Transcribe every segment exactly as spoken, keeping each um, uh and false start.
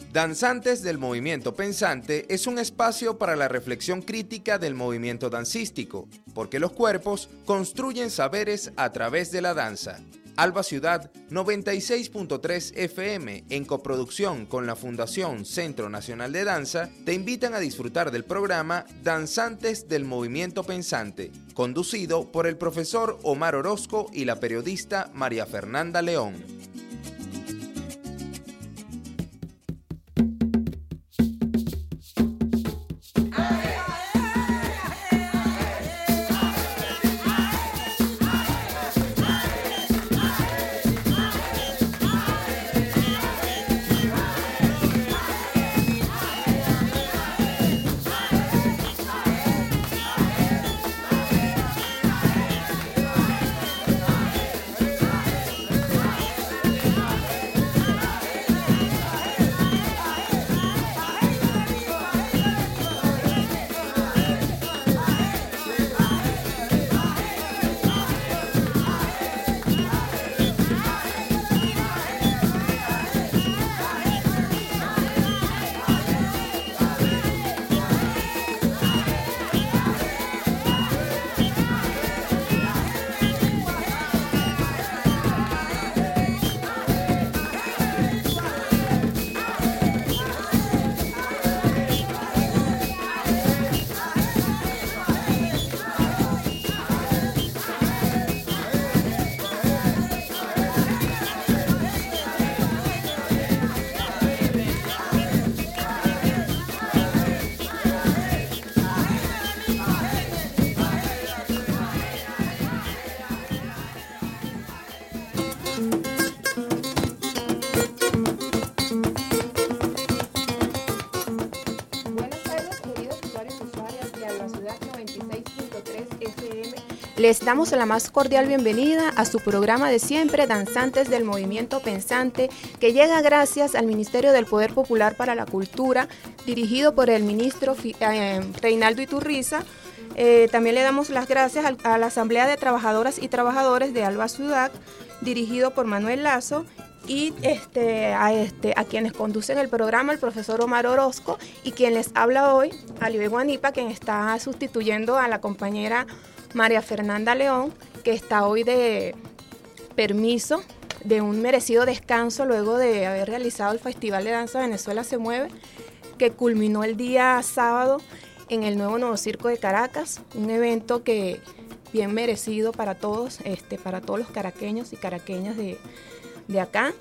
Danzantes del Movimiento Pensante es un espacio para la reflexión crítica del movimiento dancístico, porque los cuerpos construyen saberes a través de la danza. Alba Ciudad noventa y seis punto tres F M, en coproducción con la Fundación Centro Nacional de Danza, te invitan a disfrutar del programa Danzantes del Movimiento Pensante, conducido por el profesor Omar Orozco y la periodista María Fernanda León. Les damos la más cordial bienvenida a su programa de siempre, Danzantes del Movimiento Pensante, que llega gracias al Ministerio del Poder Popular para la Cultura, dirigido por el ministro eh, Reinaldo Iturriza. Eh, también le damos las gracias a, a la Asamblea de Trabajadoras y Trabajadores de Alba Ciudad, dirigido por Manuel Lazo, y este, a, este, a quienes conducen el programa, el profesor Omar Orozco, y quien les habla hoy, Alibe Guanipa, quien está sustituyendo a la compañera María Fernanda León, que está hoy de permiso, de un merecido descanso luego de haber realizado el Festival de Danza Venezuela se mueve, que culminó el día sábado en el nuevo Nuevo Circo de Caracas, un evento que bien merecido para todos, este, para todos los caraqueños y caraqueñas de, de acá.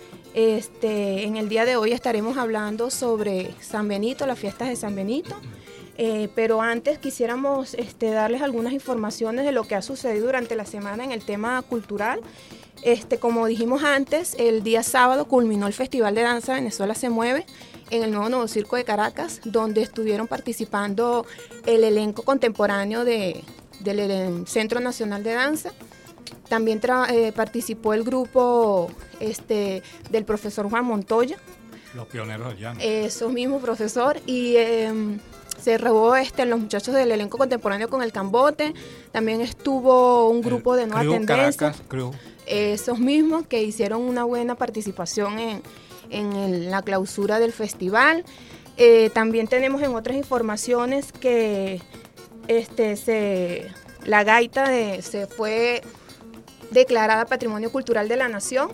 Este, en el día de hoy estaremos hablando sobre San Benito, las fiestas de San Benito. Eh, pero antes quisiéramos este, darles algunas informaciones de lo que ha sucedido durante la semana en el tema cultural. Este, como dijimos antes, el día sábado culminó el Festival de Danza Venezuela se mueve en el nuevo Nuevo Circo de Caracas, donde estuvieron participando el elenco contemporáneo de, del Centro Nacional de Danza. También tra- eh, participó el grupo este, del profesor Juan Montoya. Los pioneros del llano. Eso mismo, profesor. Y eh, se robó este, los muchachos del elenco contemporáneo con el Cambote. También estuvo un grupo el de Nueva Tendencia. Caracas, Crew. Esos mismos que hicieron una buena participación en, en el, la clausura del festival. Eh, también tenemos en otras informaciones que este, se, la gaita de, se fue declarada Patrimonio Cultural de la Nación.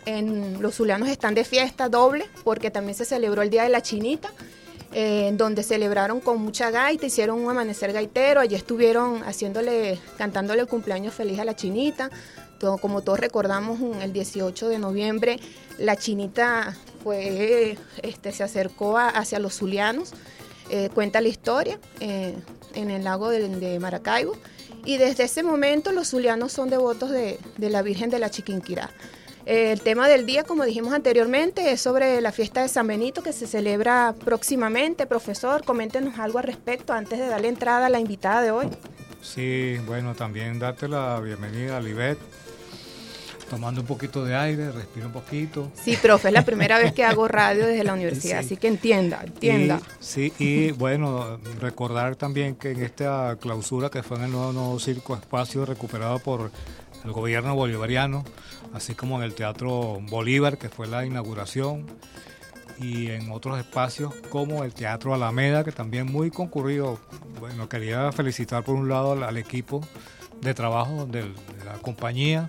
En, los zulianos están de fiesta doble porque también se celebró el Día de la Chinita, eh, donde celebraron con mucha gaita, hicieron un amanecer gaitero, allí estuvieron haciéndole, cantándole el cumpleaños feliz a la Chinita. Todo, como todos recordamos, el dieciocho de noviembre la Chinita fue, este, se acercó a, hacia los zulianos, eh, cuenta la historia eh, en el lago de, de Maracaibo, y desde ese momento los zulianos son devotos de, de la Virgen de la Chiquinquirá. El tema del día, como dijimos anteriormente, es sobre la fiesta de San Benito que se celebra próximamente. Profesor, coméntenos algo al respecto antes de darle entrada a la invitada de hoy. Sí, bueno, también darte la bienvenida a Libet, tomando un poquito de aire, respira un poquito. Sí, profe, es la primera vez que hago radio desde la universidad, sí. Así que entienda, entienda. Y, sí, y bueno, recordar también que en esta clausura que fue en el nuevo, nuevo Circo Espacio recuperado por el gobierno bolivariano, así como en el Teatro Bolívar, que fue la inauguración, y en otros espacios como el Teatro Alameda, que también muy concurrido. Bueno, quería felicitar por un lado al, al equipo de trabajo de, de la compañía,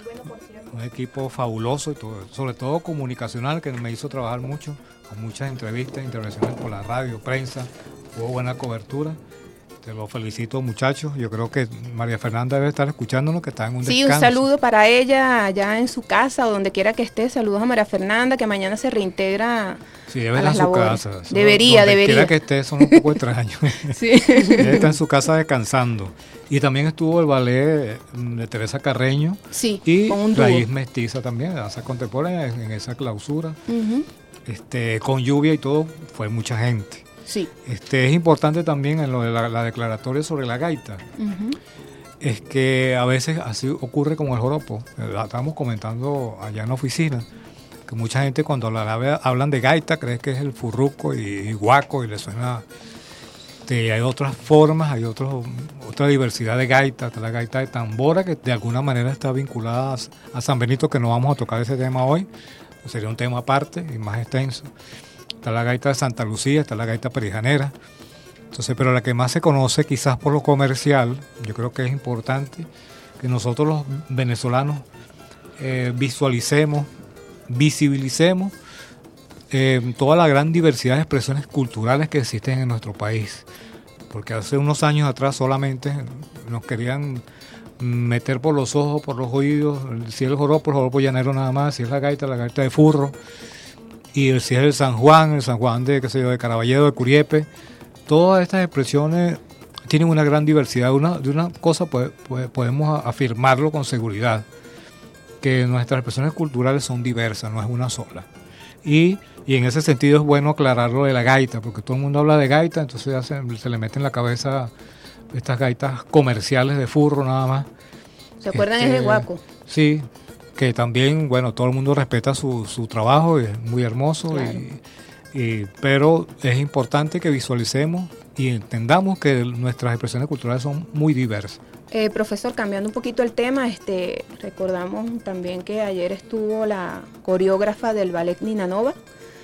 un equipo fabuloso, y todo, sobre todo comunicacional, que me hizo trabajar mucho, con muchas entrevistas, intervenciones por la radio, prensa, hubo buena cobertura. Te lo felicito, muchachos. Yo creo que María Fernanda debe estar escuchándonos, que está en un sí, descanso. Sí, un saludo para ella allá en su casa o donde quiera que esté. Saludos a María Fernanda, que mañana se reintegra sí, debe a estar las en su labores. casa. Eso, debería, donde debería. Quiera que esté, son un poco extraños. Sí. Ella está en su casa descansando. Y también estuvo el ballet de Teresa Carreño. Sí, y con un dúo. Raíz Mestiza también, danza contemporánea, en esa clausura. Uh-huh. este, con lluvia y todo, fue mucha gente. Sí. Este, es importante también en lo de la, la declaratoria sobre la gaita, uh-huh. es que a veces así ocurre como el joropo. Estábamos comentando allá en la oficina, que mucha gente cuando la, hablan de gaita cree que es el furruco y, y guaco y le suena... Este, hay otras formas, hay otros, otra diversidad de gaita, la gaita de tambora, que de alguna manera está vinculada a, a San Benito, que no vamos a tocar ese tema hoy, sería un tema aparte y más extenso. Está la gaita de Santa Lucía, está la gaita perijanera. Entonces, pero la que más se conoce quizás por lo comercial, yo creo que es importante que nosotros los venezolanos eh, visualicemos, visibilicemos eh, toda la gran diversidad de expresiones culturales que existen en nuestro país. Porque hace unos años atrás solamente nos querían meter por los ojos, por los oídos, si es el joropo, el joropo llanero nada más, si es la gaita, la gaita de furro. Y si es el San Juan, el San Juan de, qué sé yo, de Caraballedo, de Curiepe, todas estas expresiones tienen una gran diversidad. Una, de una cosa puede, puede, podemos afirmarlo con seguridad, que nuestras expresiones culturales son diversas, no es una sola. Y, y en ese sentido es bueno aclararlo de la gaita, porque todo el mundo habla de gaita, entonces ya se, se le mete en la cabeza estas gaitas comerciales de furro nada más. ¿Se acuerdan este, es de guaco? Sí. Que también, bueno, todo el mundo respeta su, su trabajo, y es muy hermoso, claro. y, y, pero es importante que visualicemos y entendamos que nuestras expresiones culturales son muy diversas. Eh, profesor, cambiando un poquito el tema, este, recordamos también que ayer estuvo la coreógrafa del ballet Nina Novak,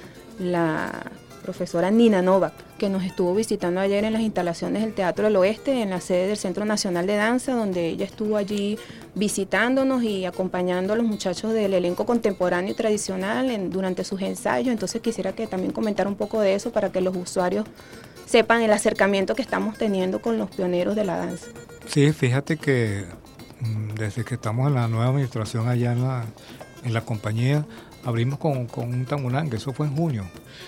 la profesora Nina Novak, que nos estuvo visitando ayer en las instalaciones del Teatro del Oeste, en la sede del Centro Nacional de Danza, donde ella estuvo allí visitándonos y acompañando a los muchachos del elenco contemporáneo y tradicional en, durante sus ensayos. Entonces quisiera que también comentara un poco de eso para que los usuarios sepan el acercamiento que estamos teniendo con los pioneros de la danza. Sí, fíjate que desde que estamos en la nueva administración allá en la, en la compañía, abrimos con, con un tamunangue, eso fue en junio.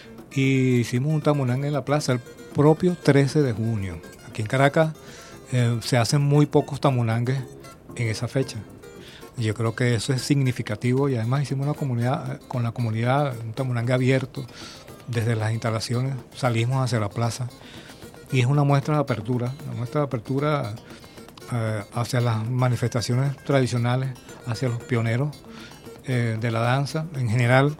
Y hicimos un tamunangue en la plaza el propio trece de junio. Aquí en Caracas eh, se hacen muy pocos tamunangues en esa fecha. Yo creo que eso es significativo y además hicimos una comunidad con la comunidad, un tamunangue abierto desde las instalaciones, salimos hacia la plaza y es una muestra de apertura, una muestra de apertura eh, hacia las manifestaciones tradicionales, hacia los pioneros eh, de la danza en general.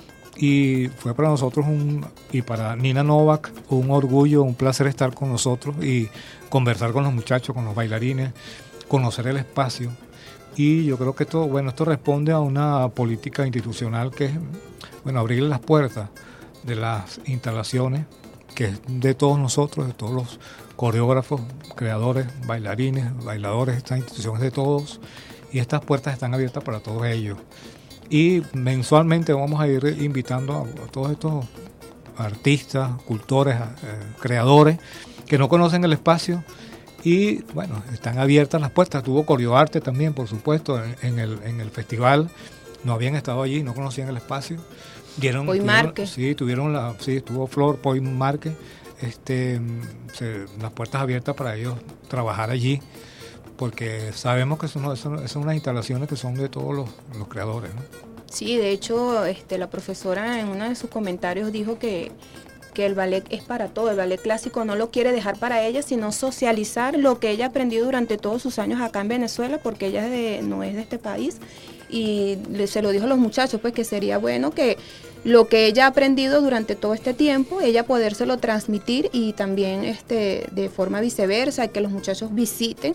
Y fue para nosotros un, y para Nina Novak un orgullo, un placer estar con nosotros y conversar con los muchachos, con los bailarines, conocer el espacio. Y yo creo que esto, bueno, esto responde a una política institucional que es, bueno, abrirle las puertas de las instalaciones, que es de todos nosotros, de todos los coreógrafos, creadores, bailarines, bailadores, estas instituciones de todos, y estas puertas están abiertas para todos ellos. Y mensualmente vamos a ir invitando a, a todos estos artistas, cultores, eh, creadores que no conocen el espacio y bueno, están abiertas las puertas. Tuvo Corioarte también, por supuesto, en, en, el, en el festival. No habían estado allí, no conocían el espacio. Dieron, Poy Marque. Sí, tuvieron la, sí, estuvo Flor, Poy Marque, este, se, las puertas abiertas para ellos trabajar allí, porque sabemos que son, son, son unas instalaciones que son de todos los, los creadores, ¿no? Sí, de hecho, este, la profesora en uno de sus comentarios dijo que, que el ballet es para todo, el ballet clásico no lo quiere dejar para ella, sino socializar lo que ella ha aprendido durante todos sus años acá en Venezuela, porque ella es de, no es de este país, y le, se lo dijo a los muchachos, pues que sería bueno que lo que ella ha aprendido durante todo este tiempo, ella podérselo transmitir y también este, de forma viceversa, que los muchachos visiten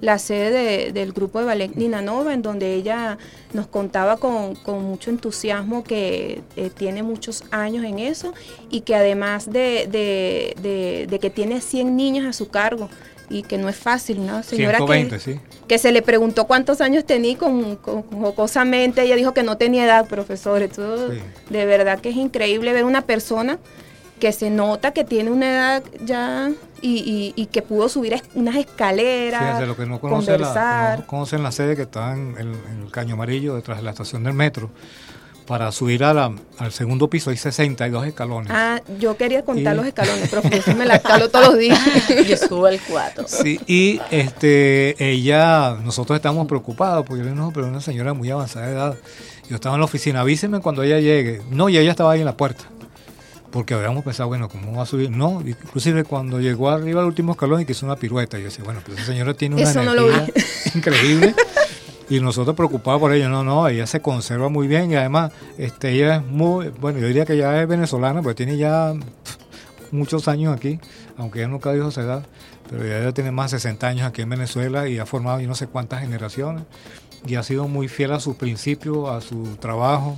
la sede de, del grupo de ballet Nina Nova, en donde ella nos contaba con, con mucho entusiasmo que eh, tiene muchos años en eso y que además de, de, de, de que tiene cien niños a su cargo y que no es fácil, ¿no? Señora ciento veinte, que, sí. que se le preguntó cuántos años tenía con, con, con jocosamente, ella dijo que no tenía edad, profesor. Esto, sí. De verdad que es increíble ver una persona que se nota que tiene una edad ya y, y, y que pudo subir es, unas escaleras, sí, lo que no conoce conversar. La, no conocen la sede que está en el, en el Caño Amarillo, detrás de la estación del metro. Para subir a la, al segundo piso hay sesenta y dos escalones. Ah, yo quería contar y... los escalones, profe, yo me la escalo todos los días. Yo subo al cuatro. Sí, y este, ella, nosotros estamos preocupados, porque yo no, pero una señora muy avanzada de edad. Yo estaba en la oficina, avíseme cuando ella llegue. No, y ella estaba ahí en la puerta. Porque habíamos pensado, bueno, ¿cómo va a subir? No, inclusive cuando llegó arriba al último escalón y que hizo una pirueta, yo decía, bueno, pues esa señora tiene una Eso energía no lo vi. increíble. Y nosotros preocupados por ella, no, no, ella se conserva muy bien y además este, ella es muy, bueno, yo diría que ya es venezolana, porque tiene ya pff, muchos años aquí, aunque ella nunca dijo su edad, pero ella ya tiene más de sesenta años aquí en Venezuela y ha formado yo no sé cuántas generaciones y ha sido muy fiel a sus principios, a su trabajo.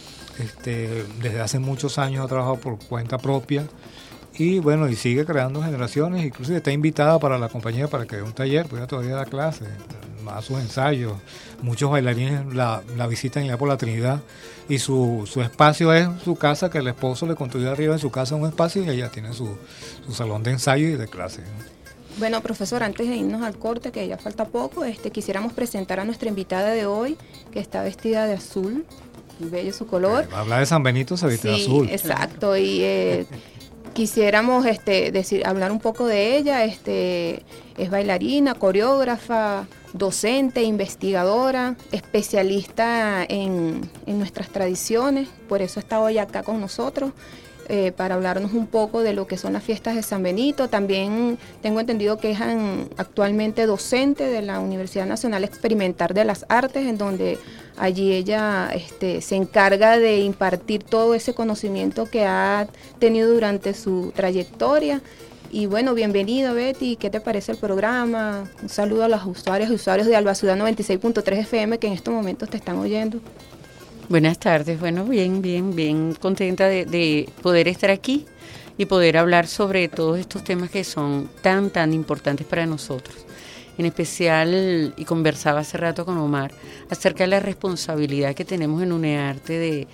Este, desde hace muchos años ha trabajado por cuenta propia y bueno, y sigue creando generaciones, inclusive está invitada para la compañía para que dé un taller, pues ella todavía da clases, a sus ensayos, muchos bailarines la, la visitan ya por la Trinidad y su, su espacio es su casa, que el esposo le construyó arriba en su casa un espacio y ella tiene su, su salón de ensayo y de clases. Bueno, profesor, antes de irnos al corte, que ya falta poco, este, quisiéramos presentar a nuestra invitada de hoy, que está vestida de azul, muy bello su color. Eh, habla de San Benito, se viste sí, de azul. Exacto, y eh, quisiéramos este, decir, hablar un poco de ella. Este, es bailarina, coreógrafa, docente, investigadora, especialista en, en nuestras tradiciones, por eso está hoy acá con nosotros. Eh, para hablarnos un poco de lo que son las fiestas de San Benito. También tengo entendido que es en, actualmente docente de la Universidad Nacional Experimental de las Artes, en donde allí ella este, se encarga de impartir todo ese conocimiento que ha tenido durante su trayectoria. Y bueno, bienvenida Betty, ¿qué te parece el programa? Un saludo a los usuarios y usuarios de Alba Ciudad noventa y seis punto tres F M que en estos momentos te están oyendo. Buenas tardes, bueno, bien, bien, bien contenta de, de poder estar aquí y poder hablar sobre todos estos temas que son tan, tan importantes para nosotros. En especial, y conversaba hace rato con Omar, acerca de la responsabilidad que tenemos en UNEARTE de,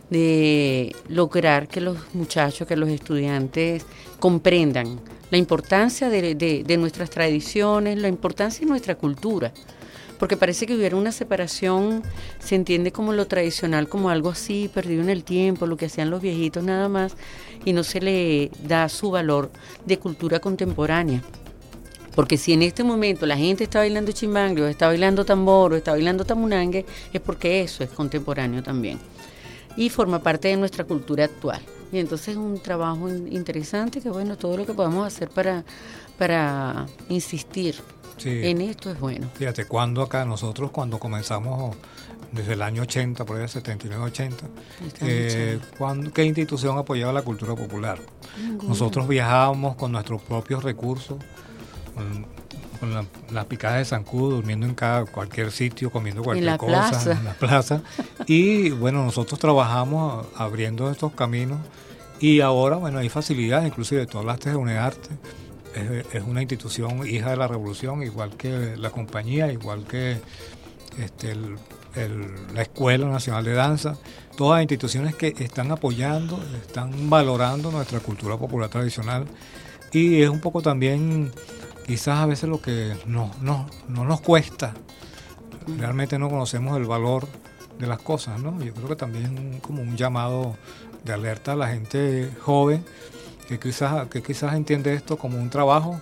de lograr que los muchachos, que los estudiantes comprendan la importancia de, de, de nuestras tradiciones, la importancia de nuestra cultura. Porque parece que hubiera una separación, se entiende como lo tradicional, como algo así, perdido en el tiempo, lo que hacían los viejitos nada más, y no se le da su valor de cultura contemporánea. Porque si en este momento la gente está bailando chimbangre, o está bailando tambor, o está bailando tamunangue, es porque eso es contemporáneo también. Y forma parte de nuestra cultura actual. Y entonces es un trabajo interesante, que bueno, todo lo que podamos hacer para, para insistir. Sí. En esto es bueno. Fíjate, cuando acá nosotros, cuando comenzamos desde el año ochenta, por ahí setenta y nueve ochenta, eh, cuando, ¿qué institución apoyaba la cultura popular? Ninguna. Nosotros viajábamos con nuestros propios recursos, con, con la, las picadas de zancudo, durmiendo en cada, cualquier sitio, comiendo cualquier en la cosa, plaza. en la plaza. Y bueno, nosotros trabajamos abriendo estos caminos y ahora, bueno, hay facilidades, inclusive tú hablaste de UNEARTE. Es, es una institución hija de la revolución, igual que la compañía, igual que este, el, el, la Escuela Nacional de Danza, todas instituciones que están apoyando, están valorando nuestra cultura popular tradicional y es un poco también quizás a veces lo que no, no, no nos cuesta, realmente no conocemos el valor de las cosas, ¿no? Yo creo que también como un llamado de alerta a la gente joven que quizás, que quizás entiende esto como un trabajo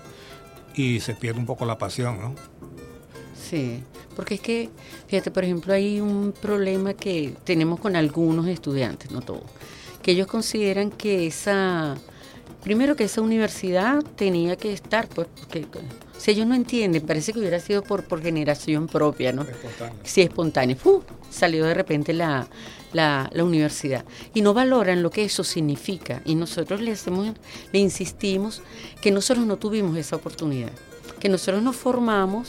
y se pierde un poco la pasión, ¿no? Sí, porque es que, fíjate, por ejemplo, hay un problema que tenemos con algunos estudiantes, no todos, que ellos consideran que esa, primero que esa universidad tenía que estar, pues, porque si ellos no entienden, parece que hubiera sido por, por generación propia, ¿no? Espontáneo. Sí, espontáneo. ¡Uh! Salió de repente la... La, la universidad y no valoran lo que eso significa y nosotros le hacemos, le insistimos que nosotros no tuvimos esa oportunidad, que nosotros nos formamos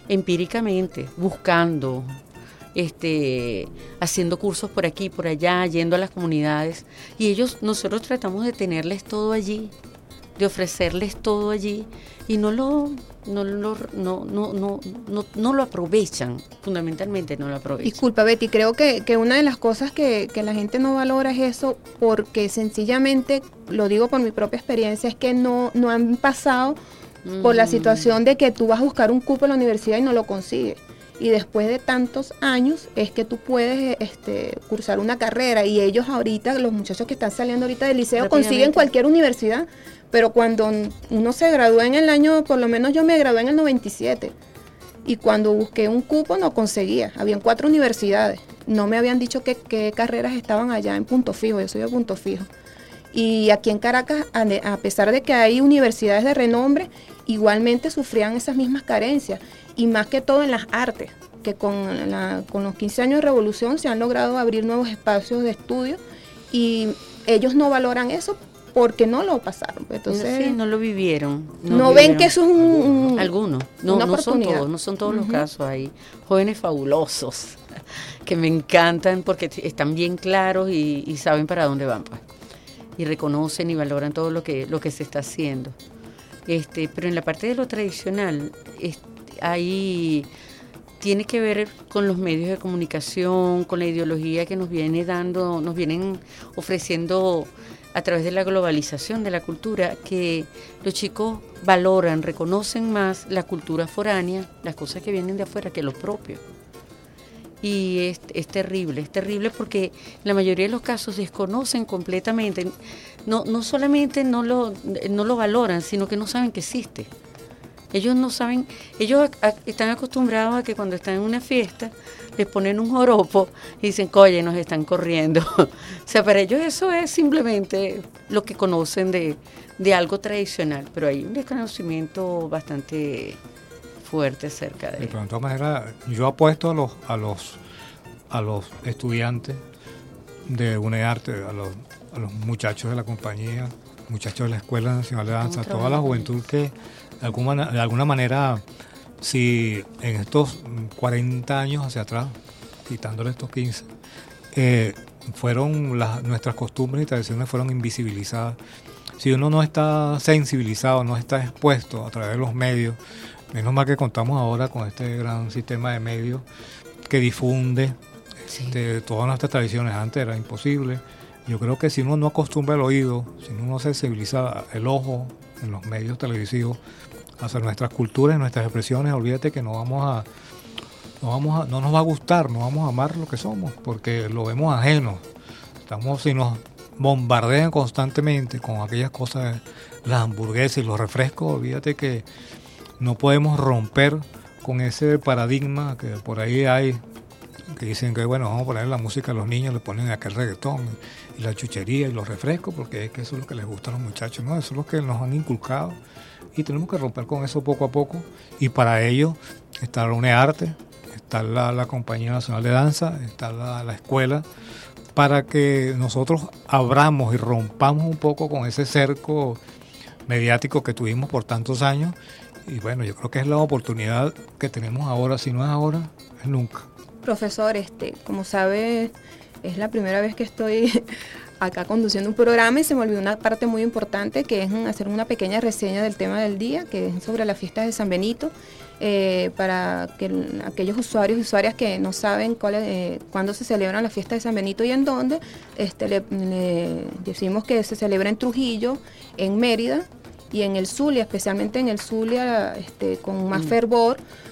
empíricamente, buscando, este, haciendo cursos por aquí, por allá, yendo a las comunidades, y ellos, nosotros tratamos de tenerles todo allí, de ofrecerles todo allí, y no lo, no lo, no, no, no, no, no lo aprovechan, fundamentalmente no lo aprovechan. Disculpa, Betty, creo que, que una de las cosas que, que la gente no valora es eso, porque sencillamente, lo digo por mi propia experiencia, es que no, no han pasado mm. por la situación de que tú vas a buscar un cupo en la universidad y no lo consigues. Y después de tantos años es que tú puedes este, cursar una carrera, y ellos ahorita, los muchachos que están saliendo ahorita del liceo, consiguen cualquier universidad, pero cuando uno se gradúa en el año, por lo menos yo me gradué en el noventa y siete, y cuando busqué un cupo no conseguía, habían cuatro universidades, no me habían dicho qué, qué carreras estaban allá en Punto Fijo, yo soy de Punto Fijo. Y aquí en Caracas, a pesar de que hay universidades de renombre, igualmente sufrían esas mismas carencias, y más que todo en las artes, que con, la, con los quince años de revolución se han logrado abrir nuevos espacios de estudio, y ellos no valoran eso porque no lo pasaron. Entonces, sí, no lo vivieron. No, no ven que eso es un, un, algunos, no, una no son todos, no son todos uh-huh. los casos. Hay jóvenes fabulosos que me encantan porque están bien claros y, y saben para dónde van, pues, y reconocen y valoran todo lo que lo que se está haciendo. Este, pero en la parte de lo tradicional, este, ahí tiene que ver con los medios de comunicación, con la ideología que nos viene dando, nos vienen ofreciendo a través de la globalización de la cultura, que los chicos valoran, reconocen más la cultura foránea, las cosas que vienen de afuera, que lo propio. Y es, es terrible, es terrible porque en la mayoría de los casos desconocen completamente, no, no solamente no lo, no lo valoran, sino que no saben que existe. Ellos no saben, ellos a, a, están acostumbrados a que cuando están en una fiesta les ponen un joropo y dicen, oye, nos están corriendo. O sea, para ellos eso es simplemente lo que conocen de, de algo tradicional, pero hay un desconocimiento bastante fuerte acerca de... De todas maneras, yo apuesto a los a los a los estudiantes de UNEARTE, a los, a los muchachos de la compañía, muchachos de la Escuela Nacional de Danza, toda la juventud que de alguna, de alguna manera, si en estos cuarenta años hacia atrás, quitándole estos quince, eh, fueron las, nuestras costumbres y tradiciones fueron invisibilizadas. Si uno no está sensibilizado, no está expuesto a través de los medios, menos mal que contamos ahora con este gran sistema de medios que difunde sí. este, todas nuestras tradiciones. Antes era imposible. Yo creo que si uno no acostumbra el oído, si uno no sensibiliza el ojo en los medios televisivos hacia nuestras culturas y nuestras expresiones, olvídate que no vamos a, no vamos a, no nos va a gustar, no vamos a amar lo que somos, porque lo vemos ajeno. Estamos, si nos bombardean constantemente con aquellas cosas, las hamburguesas y los refrescos, olvídate que no podemos romper con ese paradigma que por ahí hay, que dicen que bueno, vamos a poner la música a los niños, le ponen aquel reggaetón y la chuchería y los refrescos, porque es que eso es lo que les gusta a los muchachos, ¿no? Eso es lo que nos han inculcado y tenemos que romper con eso poco a poco, y para ello está la UNEARTE, está la, la Compañía Nacional de Danza, está la, la escuela, para que nosotros abramos y rompamos un poco con ese cerco mediático que tuvimos por tantos años. Y bueno, yo creo que es la oportunidad que tenemos ahora, si no es ahora, es nunca. Profesor, este, como sabe, es la primera vez que estoy acá conduciendo un programa y se me olvidó una parte muy importante, que es hacer una pequeña reseña del tema del día, que es sobre las fiestas de San Benito, eh, para que aquellos usuarios y usuarias que no saben cuál es, eh, cuándo se celebran las fiestas de San Benito y en dónde, este, le, le decimos que se celebra en Trujillo, en Mérida y en el Zulia, especialmente en el Zulia, este, con más fervor,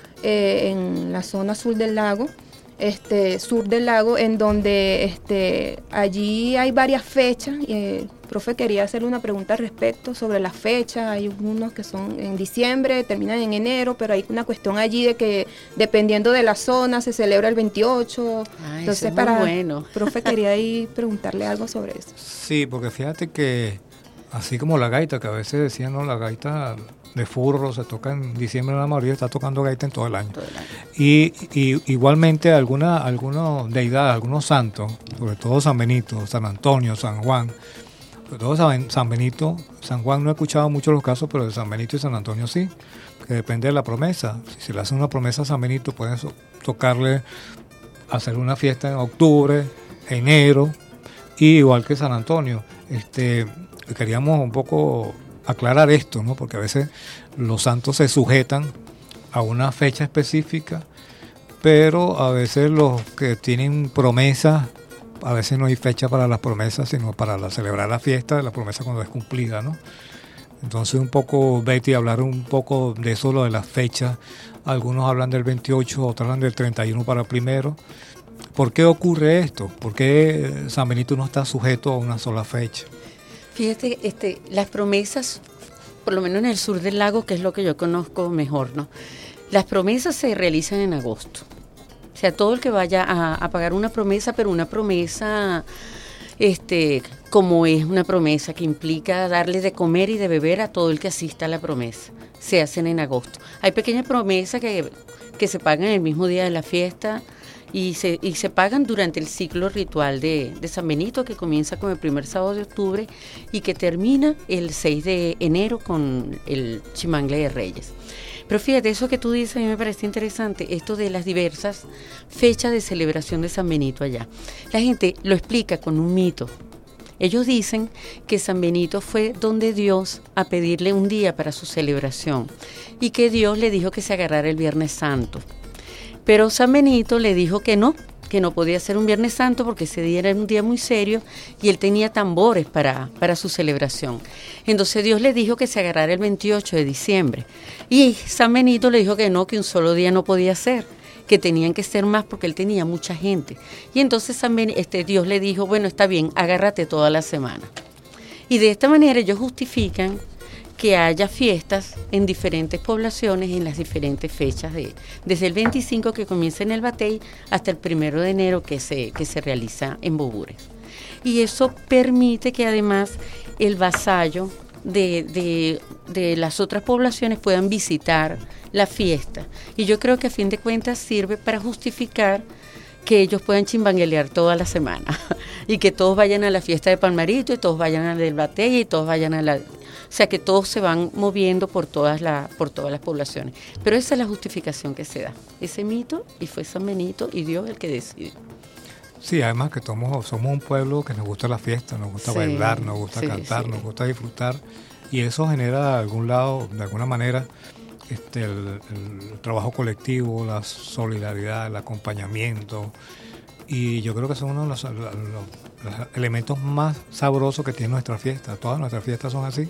eh, en la zona sur del lago. Este, sur del lago, en donde este, allí hay varias fechas. Eh, profe, quería hacerle una pregunta al respecto sobre las fechas. Hay unos que son en diciembre, terminan en enero, pero hay una cuestión allí de que dependiendo de la zona se celebra el veintiocho. Ay, entonces, eso es para, muy bueno. Profe, quería ahí preguntarle algo sobre eso. Sí, porque fíjate que así como la gaita, que a veces decían, no, la gaita de furro se toca en diciembre, la mayoría está tocando gaita en todo el año. Todo el año. Y, y igualmente alguna, alguna deidad, algunos santos, sobre todo San Benito, San Antonio, San Juan, todo San, San Benito, San Juan no he escuchado mucho los casos, pero de San Benito y San Antonio sí, que depende de la promesa. Si se le hace una promesa a San Benito, pueden so, tocarle hacer una fiesta en octubre, enero, y igual que San Antonio. Este, queríamos un poco aclarar esto, ¿no? Porque a veces los santos se sujetan a una fecha específica, pero a veces los que tienen promesas, a veces no hay fecha para las promesas, sino para la, celebrar la fiesta de la promesa cuando es cumplida, ¿no? Entonces un poco, Betty, hablar un poco de eso, lo de las fechas. Algunos hablan del veintiocho, otros hablan del treinta y uno para primero. ¿Por qué ocurre esto? ¿Por qué San Benito no está sujeto a una sola fecha? Fíjate, este, las promesas, por lo menos en el sur del lago, que es lo que yo conozco mejor, ¿no? Las promesas se realizan en agosto. O sea, todo el que vaya a, a pagar una promesa, pero una promesa, este, como es una promesa que implica darle de comer y de beber a todo el que asista a la promesa, se hacen en agosto. Hay pequeñas promesas que, que se pagan el mismo día de la fiesta y se, y se pagan durante el ciclo ritual de, de San Benito, que comienza con el primer sábado de octubre y que termina el seis de enero con el Chimangle de Reyes. Pero fíjate, eso que tú dices a mí me parece interesante, esto de las diversas fechas de celebración de San Benito allá. La gente lo explica con un mito. Ellos dicen que San Benito fue donde Dios a pedirle un día para su celebración y que Dios le dijo que se agarrara el Viernes Santo. Pero San Benito le dijo que no, que no podía ser un Viernes Santo porque ese día era un día muy serio y él tenía tambores para, para su celebración. Entonces Dios le dijo que se agarrara el veintiocho de diciembre y San Benito le dijo que no, que un solo día no podía ser, que tenían que ser más porque él tenía mucha gente. Y entonces San Ben, este, Dios le dijo, bueno, está bien, agárrate toda la semana. Y de esta manera ellos justifican que haya fiestas en diferentes poblaciones en las diferentes fechas, de, desde el veinticinco que comienza en el Batey hasta el primero de enero que se, que se realiza en Bobures. Y eso permite que además el vasallo de, de, de las otras poblaciones puedan visitar la fiesta. Y yo creo que a fin de cuentas sirve para justificar que ellos puedan chimbanguelear toda la semana y que todos vayan a la fiesta de Palmarito y todos vayan a la del Batey y todos vayan a la... O sea, que todos se van moviendo por todas, la, por todas las poblaciones. Pero esa es la justificación que se da. Ese mito, y fue San Benito y Dios el que decide. Sí, además que somos, somos un pueblo que nos gusta la fiesta, nos gusta sí, bailar, nos gusta sí, cantar, sí. nos gusta disfrutar. Y eso genera de algún lado, de alguna manera, este, el, el trabajo colectivo, la solidaridad, el acompañamiento. Y yo creo que son uno de los, los, los elementos más sabrosos que tiene nuestra fiesta. Todas nuestras fiestas son así.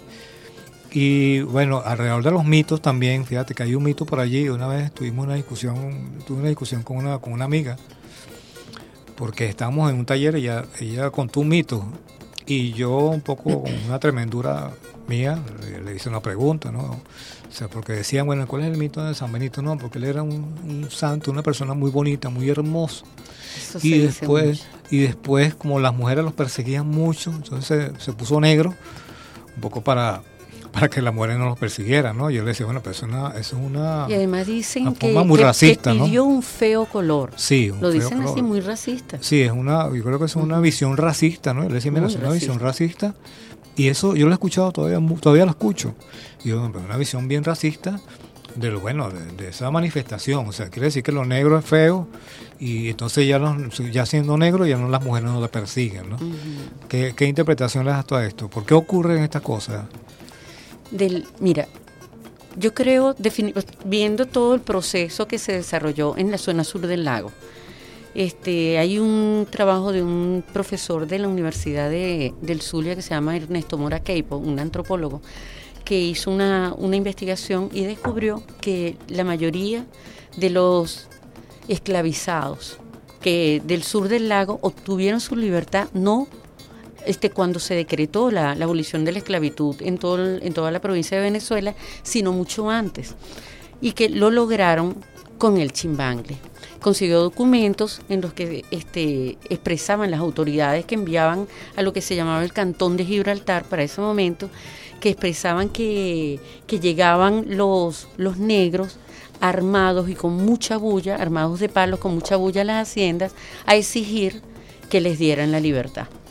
Y bueno, alrededor de los mitos también, fíjate que hay un mito por allí. Una vez tuvimos una discusión, tuve una discusión con una, con una amiga, porque estábamos en un taller y ella, ella contó un mito. Y yo, un poco con una tremendura mía, le, le hice una pregunta, ¿no? O sea, porque decían, bueno, ¿cuál es el mito de San Benito? No, porque él era un, un santo, una persona muy bonita, muy hermosa. Eso y después y después como las mujeres los perseguían mucho, entonces se, se puso negro un poco para para que las mujeres no los persiguieran, ¿no? Yo le decía, bueno, pero eso es una, eso es una y además dicen una que, muy que, racista, que pidió ¿no? un feo color. Sí, un lo feo dicen color. Así muy racista. Sí, es una, yo creo que es una visión racista, ¿no? Yo le decía, mira, es una visión racista. Y eso yo lo he escuchado todavía, todavía lo escucho. Y yo, pero una visión bien racista de lo bueno, de, de esa manifestación. O sea, quiere decir que lo negro es feo y entonces ya los, ya siendo negro ya no las mujeres no le persiguen, ¿no? Uh-huh. ¿Qué, ¿Qué interpretación le das a todo esto? ¿Por qué ocurren estas cosas? Del, mira, yo creo, defini- viendo todo el proceso que se desarrolló en la zona sur del lago, este, hay un trabajo de un profesor de la Universidad de, del Zulia que se llama Ernesto Mora Queipo, un antropólogo, que hizo una, una investigación y descubrió que la mayoría de los esclavizados que del sur del lago obtuvieron su libertad no este, cuando se decretó la, la abolición de la esclavitud en, todo el, en toda la provincia de Venezuela, sino mucho antes, y que lo lograron con el chimbangle. Consiguió documentos en los que este, expresaban las autoridades que enviaban a lo que se llamaba el Cantón de Gibraltar para ese momento, que expresaban que, que llegaban los, los negros armados y con mucha bulla, armados de palos con mucha bulla a las haciendas, a exigir que les dieran la libertad.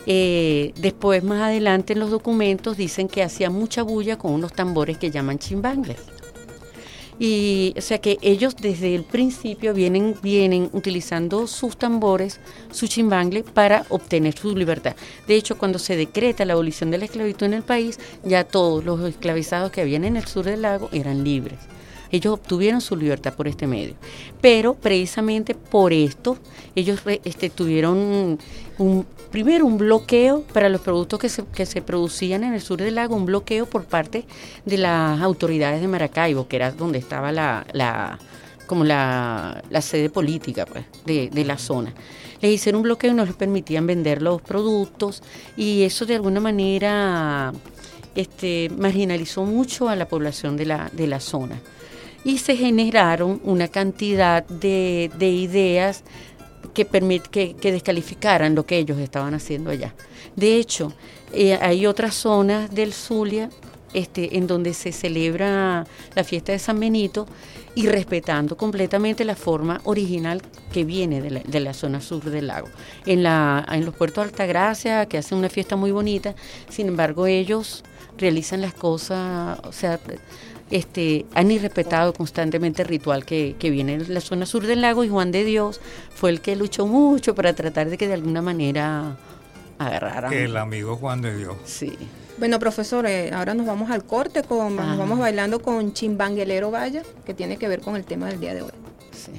Eh, después, más adelante en los documentos, dicen que hacía mucha bulla con unos tambores que llaman chimbangles. Y, o sea que ellos desde el principio vienen, vienen utilizando sus tambores, su chimbangle, para obtener su libertad. De hecho, cuando se decreta la abolición de la esclavitud en el país, ya todos los esclavizados que habían en el sur del lago eran libres. Ellos obtuvieron su libertad por este medio. Pero precisamente por esto, ellos este, tuvieron un, primero un bloqueo para los productos que se, que se producían en el sur del lago, un bloqueo por parte de las autoridades de Maracaibo, que era donde estaba la, la como la, la sede política, pues, de, de la zona. Les hicieron un bloqueo y no les permitían vender los productos, y eso de alguna manera este, marginalizó mucho a la población de la, de la zona. Y se generaron una cantidad de, de ideas que, permit, que, que descalificaran lo que ellos estaban haciendo allá. De hecho, eh, hay otras zonas del Zulia este, en donde se celebra la fiesta de San Benito, y respetando completamente la forma original que viene de la, de la zona sur del lago. En, la, en los puertos de Altagracia, que hacen una fiesta muy bonita, sin embargo ellos realizan las cosas, o sea, Este, han irrespetado constantemente el ritual que, que viene de la zona sur del lago, y Juan de Dios fue el que luchó mucho para tratar de que de alguna manera agarraran. El amigo Juan de Dios. Sí. Bueno, profesor, eh, ahora nos vamos al corte, con, Ajá. nos vamos bailando con Chimbanguelero Vaya, que tiene que ver con el tema del día de hoy. Sí.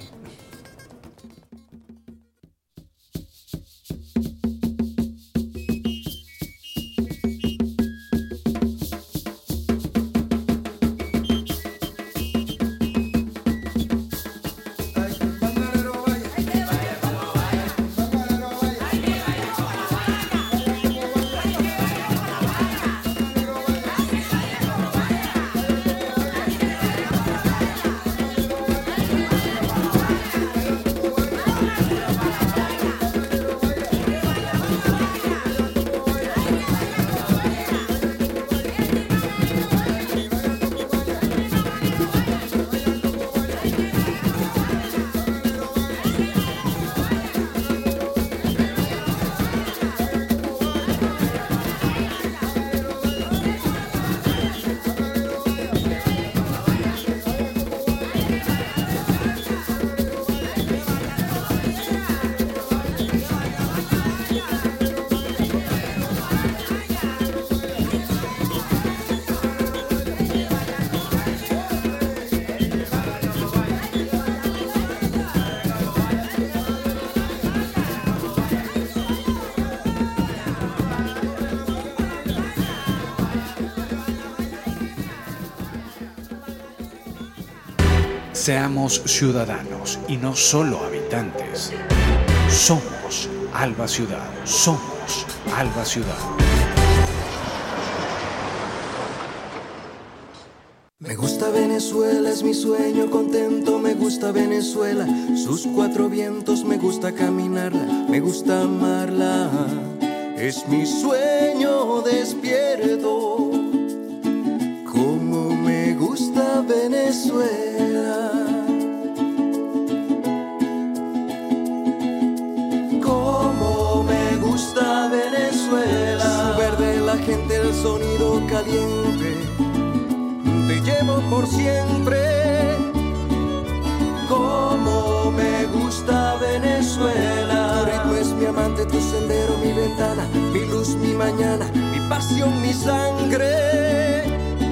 Seamos ciudadanos y no solo habitantes. Somos Alba Ciudad. Somos Alba Ciudad. Me gusta Venezuela, es mi sueño contento. Me gusta Venezuela, sus cuatro vientos. Me gusta caminarla, me gusta amarla. Es mi sueño despierto. Como me gusta Venezuela. Como me gusta Venezuela. Su verde, la gente, el sonido caliente. Te llevo por siempre. Como me gusta Venezuela. Tu ritmo es mi amante, tu sendero, mi ventana, mi luz, mi mañana, mi pasión, mi sangre.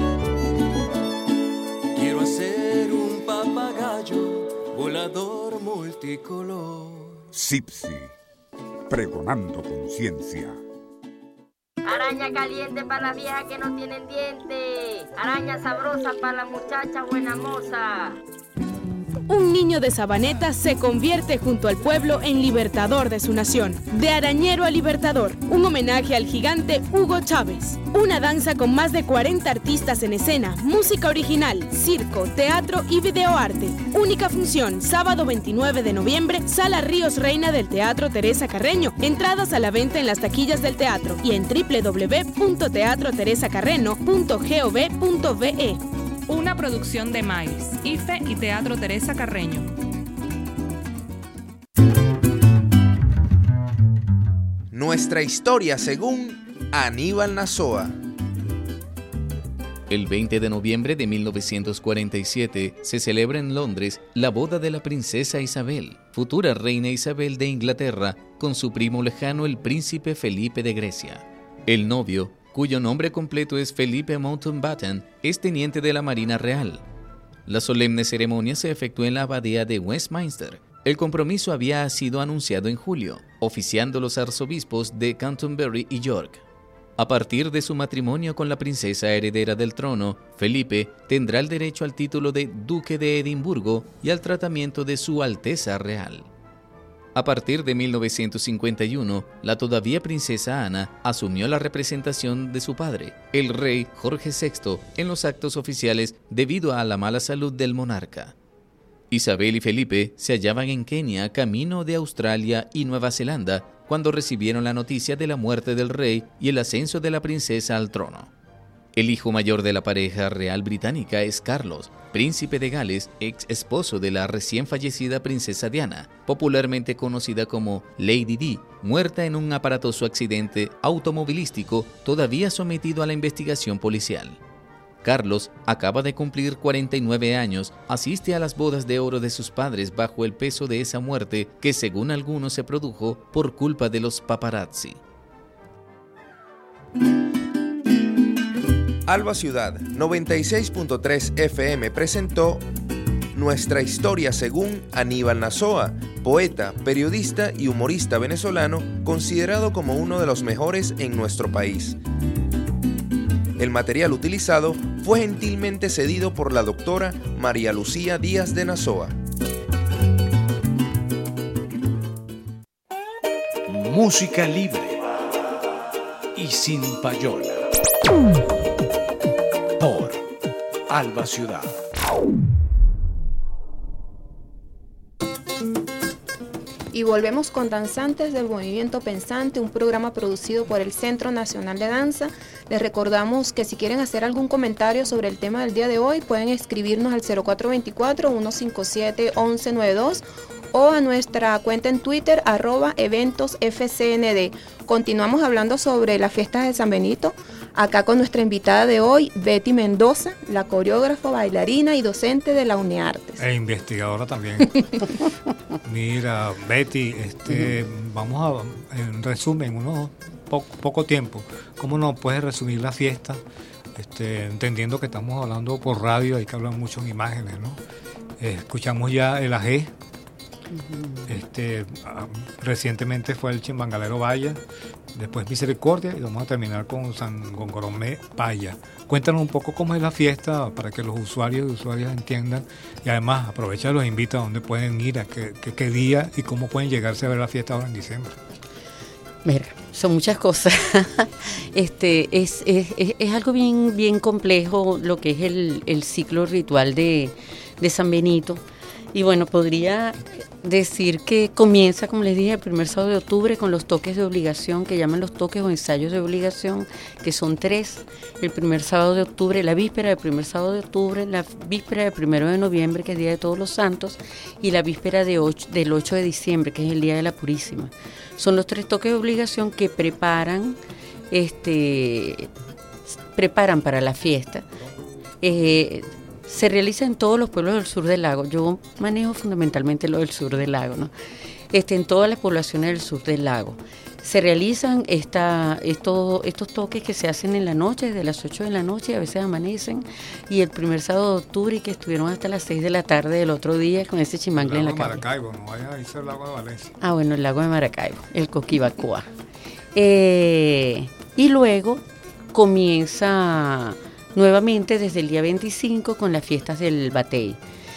Quiero hacer un papagayo volador multicolor. Sipsi, pregonando conciencia. Araña caliente para las viejas que no tienen dientes. Araña sabrosa para las muchachas buena moza. Un niño de Sabaneta se convierte junto al pueblo en libertador de su nación. De arañero a libertador, un homenaje al gigante Hugo Chávez. Una danza con más de cuarenta artistas en escena, música original, circo, teatro y videoarte. Única función, sábado veintinueve de noviembre, Sala Ríos Reina del Teatro Teresa Carreño. Entradas a la venta en las taquillas del teatro y en doble u doble u doble u punto teatro teresa carreno punto gov punto be. Una producción de Maíz, I F E y Teatro Teresa Carreño. Nuestra historia según Aníbal Nazoa. El veinte de noviembre de mil novecientos cuarenta y siete se celebra en Londres la boda de la princesa Isabel, futura reina Isabel de Inglaterra, con su primo lejano el príncipe Felipe de Grecia. El novio, cuyo nombre completo es Felipe Mountbatten, es teniente de la Marina Real. La solemne ceremonia se efectuó en la abadía de Westminster. El compromiso había sido anunciado en julio, oficiando los arzobispos de Canterbury y York. A partir de su matrimonio con la princesa heredera del trono, Felipe tendrá el derecho al título de Duque de Edimburgo y al tratamiento de Su Alteza Real. A partir de mil novecientos cincuenta y uno, la todavía princesa Ana asumió la representación de su padre, el rey Jorge sexto, en los actos oficiales debido a la mala salud del monarca. Isabel y Felipe se hallaban en Kenia, camino de Australia y Nueva Zelanda, cuando recibieron la noticia de la muerte del rey y el ascenso de la princesa al trono. El hijo mayor de la pareja real británica es Carlos, príncipe de Gales, ex esposo de la recién fallecida princesa Diana, popularmente conocida como Lady Di, muerta en un aparatoso accidente automovilístico todavía sometido a la investigación policial. Carlos acaba de cumplir cuarenta y nueve años, asiste a las bodas de oro de sus padres bajo el peso de esa muerte que según algunos se produjo por culpa de los paparazzi. Alba Ciudad noventa y seis punto tres F M presentó Nuestra historia según Aníbal Nazoa, poeta, periodista y humorista venezolano considerado como uno de los mejores en nuestro país. El material utilizado fue gentilmente cedido por la doctora María Lucía Díaz de Nazoa. Música libre y sin payola. Por Alba Ciudad. Y volvemos con Danzantes del Movimiento Pensante, un programa producido por el Centro Nacional de Danza. Les recordamos que si quieren hacer algún comentario sobre el tema del día de hoy, pueden escribirnos al cero cuatro dos cuatro, uno cinco siete, once noventa y dos o a nuestra cuenta en Twitter, arroba eventos F C N D. Continuamos hablando sobre las fiestas de San Benito, acá con nuestra invitada de hoy, Betty Mendoza, la coreógrafa, bailarina y docente de la UNEARTES. E investigadora también. Mira, Betty, este, uh-huh. vamos a, en resumen, unos po- poco tiempo, ¿cómo nos puedes resumir la fiesta? Este, entendiendo que estamos hablando por radio, hay que hablar mucho en imágenes, ¿no? Eh, escuchamos ya el ajé. Uh-huh. Este, uh, recientemente fue el Chimbangalero Vaya, después Misericordia y vamos a terminar con San Gongoromé Paya. Cuéntanos un poco cómo es la fiesta para que los usuarios y usuarias entiendan y además aprovecha y los invita a dónde pueden ir, a qué, qué, qué día y cómo pueden llegarse a ver la fiesta ahora en diciembre. Mira, son muchas cosas. este es, es, es, es algo bien, bien complejo lo que es el, el ciclo ritual de, de San Benito. Y bueno, podría decir que comienza, como les dije, el primer sábado de octubre con los toques de obligación, que llaman los toques o ensayos de obligación, que son tres. El primer sábado de octubre, la víspera del primer sábado de octubre, la víspera del primero de noviembre, que es Día de Todos los Santos, y la víspera de ocho, del ocho de diciembre, que es el Día de la Purísima. Son los tres toques de obligación que preparan, este, preparan para la fiesta. Eh, Se realiza en todos los pueblos del sur del lago. Yo manejo fundamentalmente lo del sur del lago, ¿no? Este, en todas las poblaciones del sur del lago. Se realizan esta, estos, estos toques que se hacen en la noche, desde las ocho de la noche, a veces amanecen, y el primer sábado de octubre, y que estuvieron hasta las seis de la tarde del otro día con ese chimbangle en la calle. Maracaibo, no vaya a irse al lago de Valencia. Ah, bueno, el lago de Maracaibo, el Coquibacoa. Eh, y luego comienza nuevamente desde el día veinticinco con las fiestas del Batey.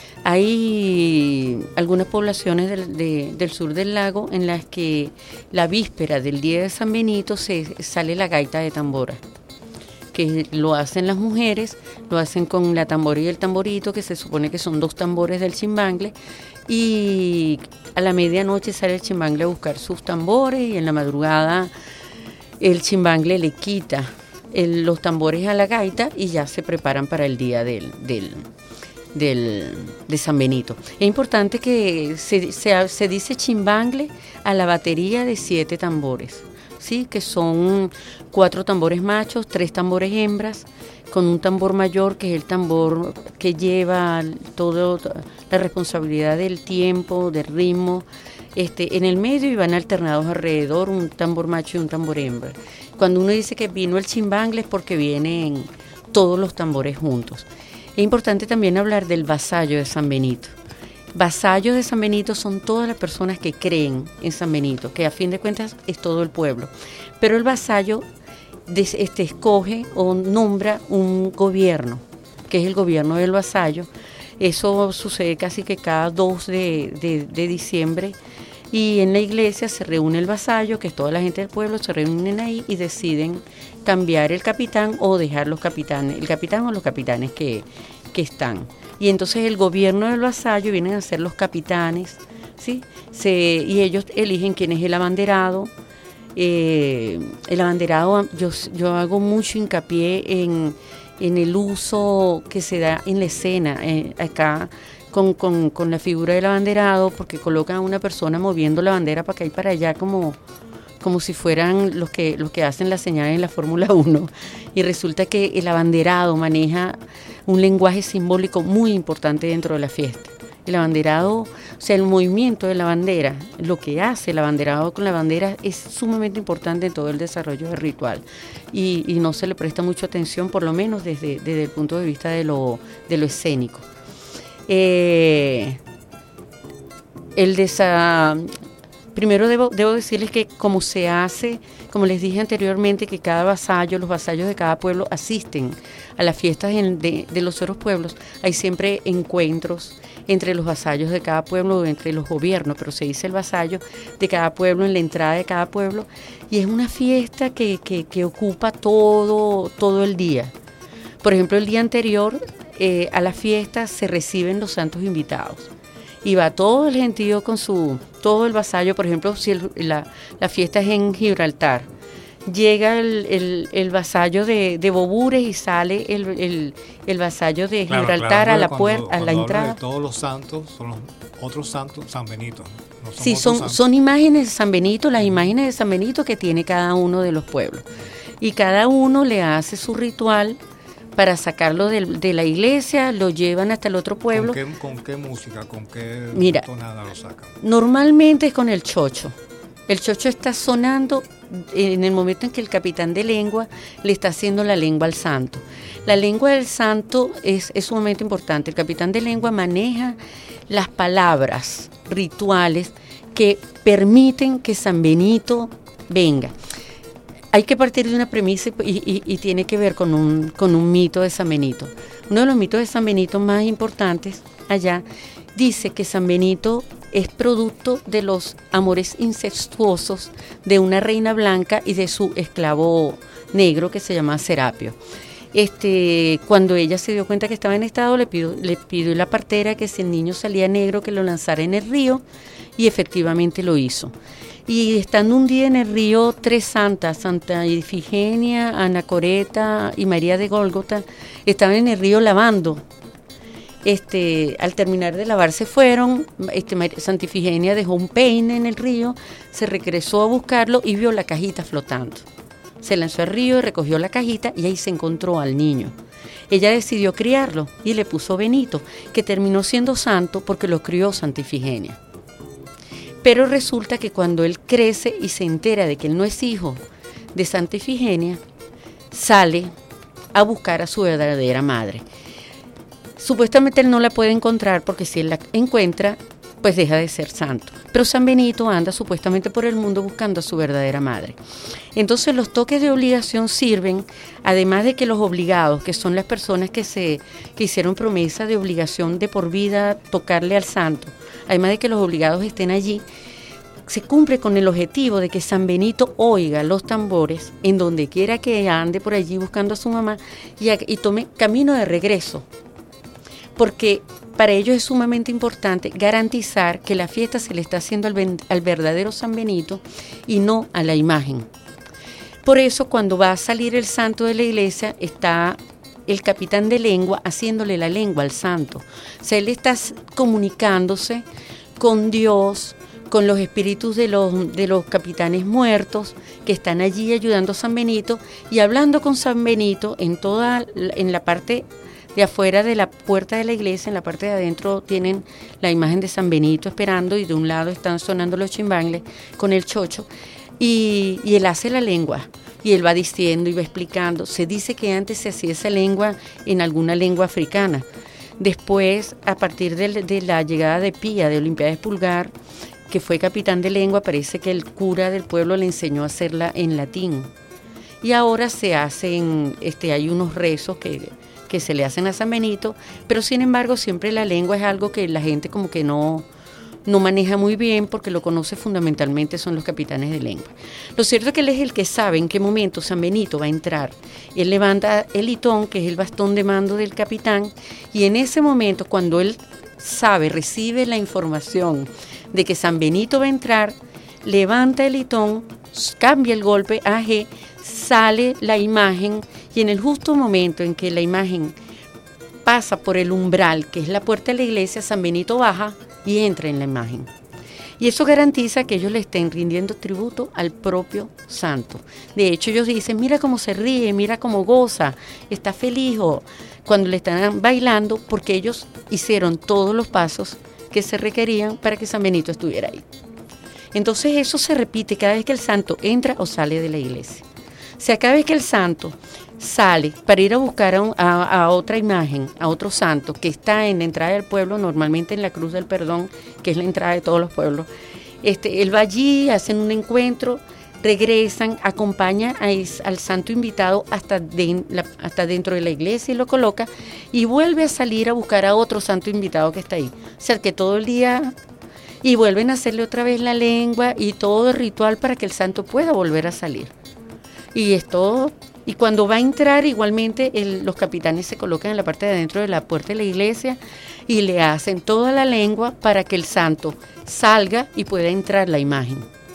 Hay algunas poblaciones del, de, del sur del lago en las que la víspera del día de San Benito se sale la gaita de tambora, que lo hacen las mujeres, lo hacen con la tambora y el tamborito, que se supone que son dos tambores del chimbangle, y a la medianoche sale el chimbangle a buscar sus tambores, y en la madrugada el chimbangle le quita el, los tambores a la gaita y ya se preparan para el día del... del Del, de San Benito. Es importante que se, se, se dice chimbangle a la batería de siete tambores. ¿sí? Que son cuatro tambores machos, tres tambores hembras, con un tambor mayor que es el tambor que lleva toda la responsabilidad del tiempo, del ritmo, este, en el medio, y van alternados alrededor un tambor macho y un tambor hembra. Cuando uno dice que vino el chimbangle es porque vienen todos los tambores juntos. Es importante también hablar del vasallo de San Benito. Vasallos de San Benito son todas las personas que creen en San Benito, que a fin de cuentas es todo el pueblo. Pero el vasallo des, este, escoge o nombra un gobierno, que es el gobierno del vasallo. Eso sucede casi que cada dos de, de, de diciembre, y en la iglesia se reúne el vasallo, que es toda la gente del pueblo, se reúnen ahí y deciden cambiar el capitán o dejar los capitanes, el capitán o los capitanes que, que están. Y entonces el gobierno del vasallo vienen a ser los capitanes, ¿sí? Se, y ellos eligen quién es el abanderado. Eh, el abanderado, yo, yo hago mucho hincapié en, en el uso que se da en la escena, eh, acá con, con, con la figura del abanderado, porque colocan a una persona moviendo la bandera para acá y para allá como... como si fueran los que, los que hacen la señal en la Fórmula uno, y resulta que el abanderado maneja un lenguaje simbólico muy importante dentro de la fiesta. El abanderado, o sea, el movimiento de la bandera, lo que hace el abanderado con la bandera es sumamente importante en todo el desarrollo del ritual, y, y no se le presta mucha atención, por lo menos desde, desde el punto de vista de lo, de lo escénico. Eh, el desa... Primero debo, debo decirles que como se hace, como les dije anteriormente, que cada vasallo, los vasallos de cada pueblo asisten a las fiestas de, de, de los otros pueblos, hay siempre encuentros entre los vasallos de cada pueblo, entre los gobiernos, pero se dice el vasallo de cada pueblo en la entrada de cada pueblo, y es una fiesta que, que, que ocupa todo, todo el día. Por ejemplo, el día anterior eh, a la fiesta se reciben los santos invitados. Y va todo el gentío con su, todo el vasallo. Por ejemplo, si el, la, la fiesta es en Gibraltar, llega el, el, el vasallo de, de Bobures y sale el, el, el vasallo de claro, Gibraltar claro, a la cuando, puerta, a la entrada. De todos los santos son los otros santos, San Benito. No son sí, son, son imágenes de San Benito, las imágenes de San Benito que tiene cada uno de los pueblos. Y cada uno le hace su ritual para sacarlo de, de la iglesia, lo llevan hasta el otro pueblo. ¿Con qué, con qué música, con qué Mira, tonada lo sacan? Normalmente es con el chocho. El chocho está sonando en el momento en que el capitán de lengua le está haciendo la lengua al santo. La lengua del santo es, es sumamente importante. El capitán de lengua maneja las palabras rituales que permiten que San Benito venga. Hay que partir de una premisa y, y, y tiene que ver con un, con un mito de San Benito. Uno de los mitos de San Benito más importantes allá dice que San Benito es producto de los amores incestuosos de una reina blanca y de su esclavo negro que se llama Serapio. Este, cuando ella se dio cuenta que estaba en estado, le pidió, le pidió a la partera que si el niño salía negro que lo lanzara en el río, y efectivamente lo hizo. Y estando un día en el río, tres santas, Santa Ifigenia, Anacoreta y María de Gólgota, estaban en el río lavando. Este, al terminar de lavar se fueron, este, Santa Ifigenia dejó un peine en el río, se regresó a buscarlo y vio la cajita flotando. Se lanzó al río y recogió la cajita y ahí se encontró al niño. Ella decidió criarlo y le puso Benito, que terminó siendo santo porque lo crió Santa Ifigenia. Pero resulta que cuando él crece y se entera de que él no es hijo de Santa Ifigenia, sale a buscar a su verdadera madre. Supuestamente él no la puede encontrar porque si él la encuentra, pues deja de ser santo. Pero San Benito anda supuestamente por el mundo buscando a su verdadera madre. Entonces los toques de obligación sirven, además de que los obligados, que son las personas que, se, que hicieron promesa de obligación de por vida tocarle al santo, además de que los obligados estén allí, se cumple con el objetivo de que San Benito oiga los tambores en donde quiera que ande por allí buscando a su mamá y, a, y tome camino de regreso. Porque para ellos es sumamente importante garantizar que la fiesta se le está haciendo al, al verdadero San Benito y no a la imagen. Por eso cuando va a salir el santo de la iglesia está el capitán de lengua haciéndole la lengua al santo. O sea, él está comunicándose con Dios, con los espíritus de los, de los capitanes muertos que están allí ayudando a San Benito y hablando con San Benito en toda en la parte de afuera de la puerta de la iglesia. En la parte de adentro tienen la imagen de San Benito esperando y de un lado están sonando los chimbangles con el chocho y, y él hace la lengua y él va diciendo y va explicando. Se dice que antes se hacía esa lengua en alguna lengua africana. Después, a partir de, de la llegada de Pía, de Olimpiades Pulgar, que fue capitán de lengua, parece que el cura del pueblo le enseñó a hacerla en latín. Y ahora se hacen, este, hay unos rezos que, que se le hacen a San Benito, pero sin embargo siempre la lengua es algo que la gente como que no, no maneja muy bien porque lo conoce fundamentalmente son los capitanes de lengua. Lo cierto es que él es el que sabe en qué momento San Benito va a entrar. Él levanta el litón, que es el bastón de mando del capitán, y en ese momento, cuando él sabe, recibe la información de que San Benito va a entrar, levanta el litón, cambia el golpe a G, sale la imagen, y en el justo momento en que la imagen pasa por el umbral, que es la puerta de la iglesia, San Benito baja y entra en la imagen. Y eso garantiza que ellos le estén rindiendo tributo al propio santo. De hecho, ellos dicen, mira cómo se ríe, mira cómo goza, está feliz, o cuando le están bailando, porque ellos hicieron todos los pasos que se requerían para que San Benito estuviera ahí. Entonces eso se repite cada vez que el santo entra o sale de la iglesia. O sea, cada vez que el santo sale para ir a buscar a, un, a, a otra imagen, a otro santo que está en la entrada del pueblo, normalmente en la Cruz del Perdón, que es la entrada de todos los pueblos, este, él va allí, hacen un encuentro, regresan, acompaña a, al santo invitado hasta, de, la, hasta dentro de la iglesia y lo coloca y vuelve a salir a buscar a otro santo invitado que está ahí. O sea, que todo el día... Y vuelven a hacerle otra vez la lengua y todo el ritual para que el santo pueda volver a salir. Y es todo... Y cuando va a entrar, igualmente el, los capitanes se colocan en la parte de adentro de la puerta de la iglesia y le hacen toda la lengua para que el santo salga y pueda entrar la imagen.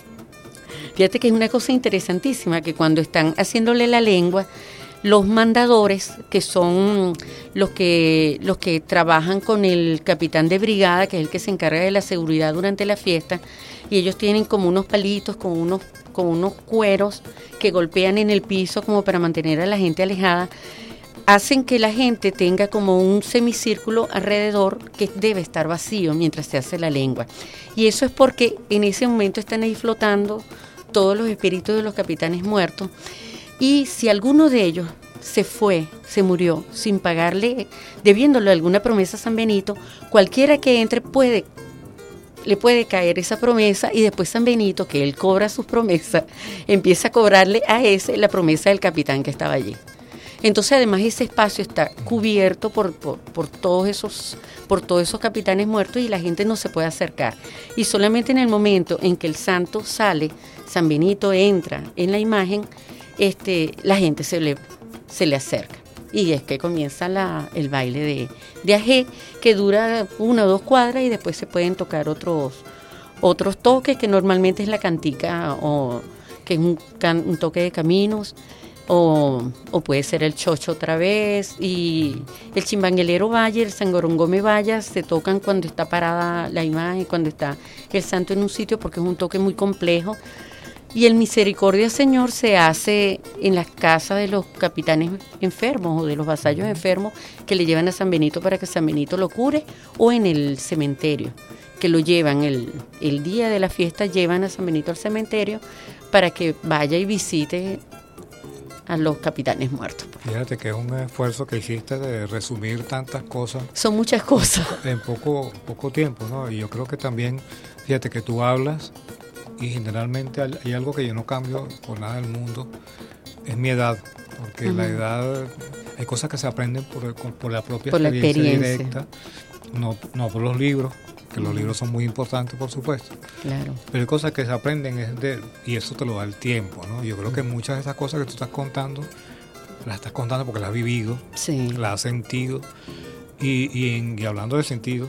Fíjate que es una cosa interesantísima, que cuando están haciéndole la lengua, los mandadores, que son los que, los que trabajan con el capitán de brigada, que es el que se encarga de la seguridad durante la fiesta, y ellos tienen como unos palitos con unos con unos cueros que golpean en el piso como para mantener a la gente alejada, hacen que la gente tenga como un semicírculo alrededor que debe estar vacío mientras se hace la lengua. Y eso es porque en ese momento están ahí flotando todos los espíritus de los capitanes muertos, y si alguno de ellos se fue, se murió sin pagarle, debiéndole alguna promesa a San Benito, cualquiera que entre puede le puede caer esa promesa, y después San Benito, que él cobra sus promesas, empieza a cobrarle a ese la promesa del capitán que estaba allí. Entonces, además, ese espacio está cubierto por, por, por, todos esos, por todos esos capitanes muertos y la gente no se puede acercar. Y solamente en el momento en que el santo sale, San Benito entra en la imagen, este, la gente se le, se le acerca. Y es que comienza la, el baile de, de ajé, que dura una o dos cuadras y después se pueden tocar otros, otros toques, que normalmente es la cantica, o que es un, can, un toque de caminos, o, o puede ser el chocho otra vez, y el chimbanguelero vaya, el sangorongome vaya, se tocan cuando está parada la imagen, cuando está el santo en un sitio, porque es un toque muy complejo. Y el Misericordia Señor se hace en las casas de los capitanes enfermos o de los vasallos enfermos, que le llevan a San Benito para que San Benito lo cure, o en el cementerio, que lo llevan el, el día de la fiesta, llevan a San Benito al cementerio para que vaya y visite a los capitanes muertos. Fíjate que es un esfuerzo que hiciste de resumir tantas cosas. Son muchas cosas. En poco, poco tiempo, ¿no? Y yo creo que también, fíjate que tú hablas, y generalmente hay algo que yo no cambio por nada del mundo, es mi edad, porque uh-huh. la edad, hay cosas que se aprenden por, por la propia por experiencia, la experiencia directa, no, no por los libros, que uh-huh. los libros son muy importantes, por supuesto. Claro. Pero hay cosas que se aprenden es de, y eso te lo da el tiempo, ¿no? Yo creo uh-huh. que muchas de esas cosas que tú estás contando, las estás contando porque las has vivido, sí. las has sentido, y, y, en, y hablando de sentido,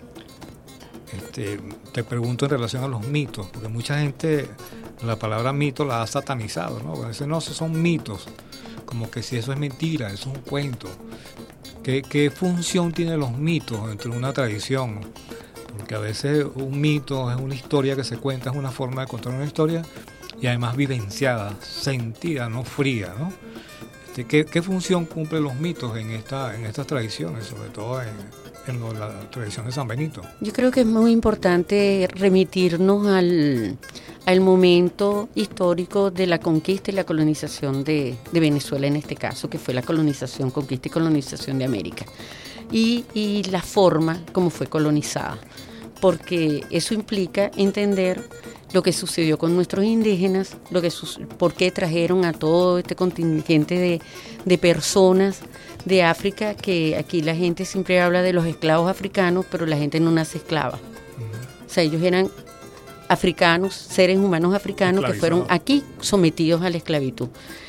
Este, te pregunto en relación a los mitos, porque mucha gente la palabra mito la ha satanizado, ¿no? Dicen, no, esos son mitos, como que si eso es mentira, eso es un cuento. ¿Qué, qué función tienen los mitos entre una tradición porque a veces un mito es una historia que se cuenta, es una forma de contar una historia y además vivenciada, sentida, no fría, ¿no? Este, ¿qué, ¿Qué función cumplen los mitos en, esta, en estas tradiciones, sobre todo en, en lo, la tradición de San Benito? Yo creo que es muy importante remitirnos al, al momento histórico de la conquista y la colonización de, de Venezuela, en este caso, que fue la colonización, conquista y colonización de América, y, y la forma como fue colonizada, porque eso implica entender lo que sucedió con nuestros indígenas, lo que por qué trajeron a todo este contingente de, de personas de África, que aquí la gente siempre habla de los esclavos africanos, pero la gente no nace esclava. Uh-huh. O sea, ellos eran africanos, seres humanos africanos que fueron aquí sometidos a la esclavitud,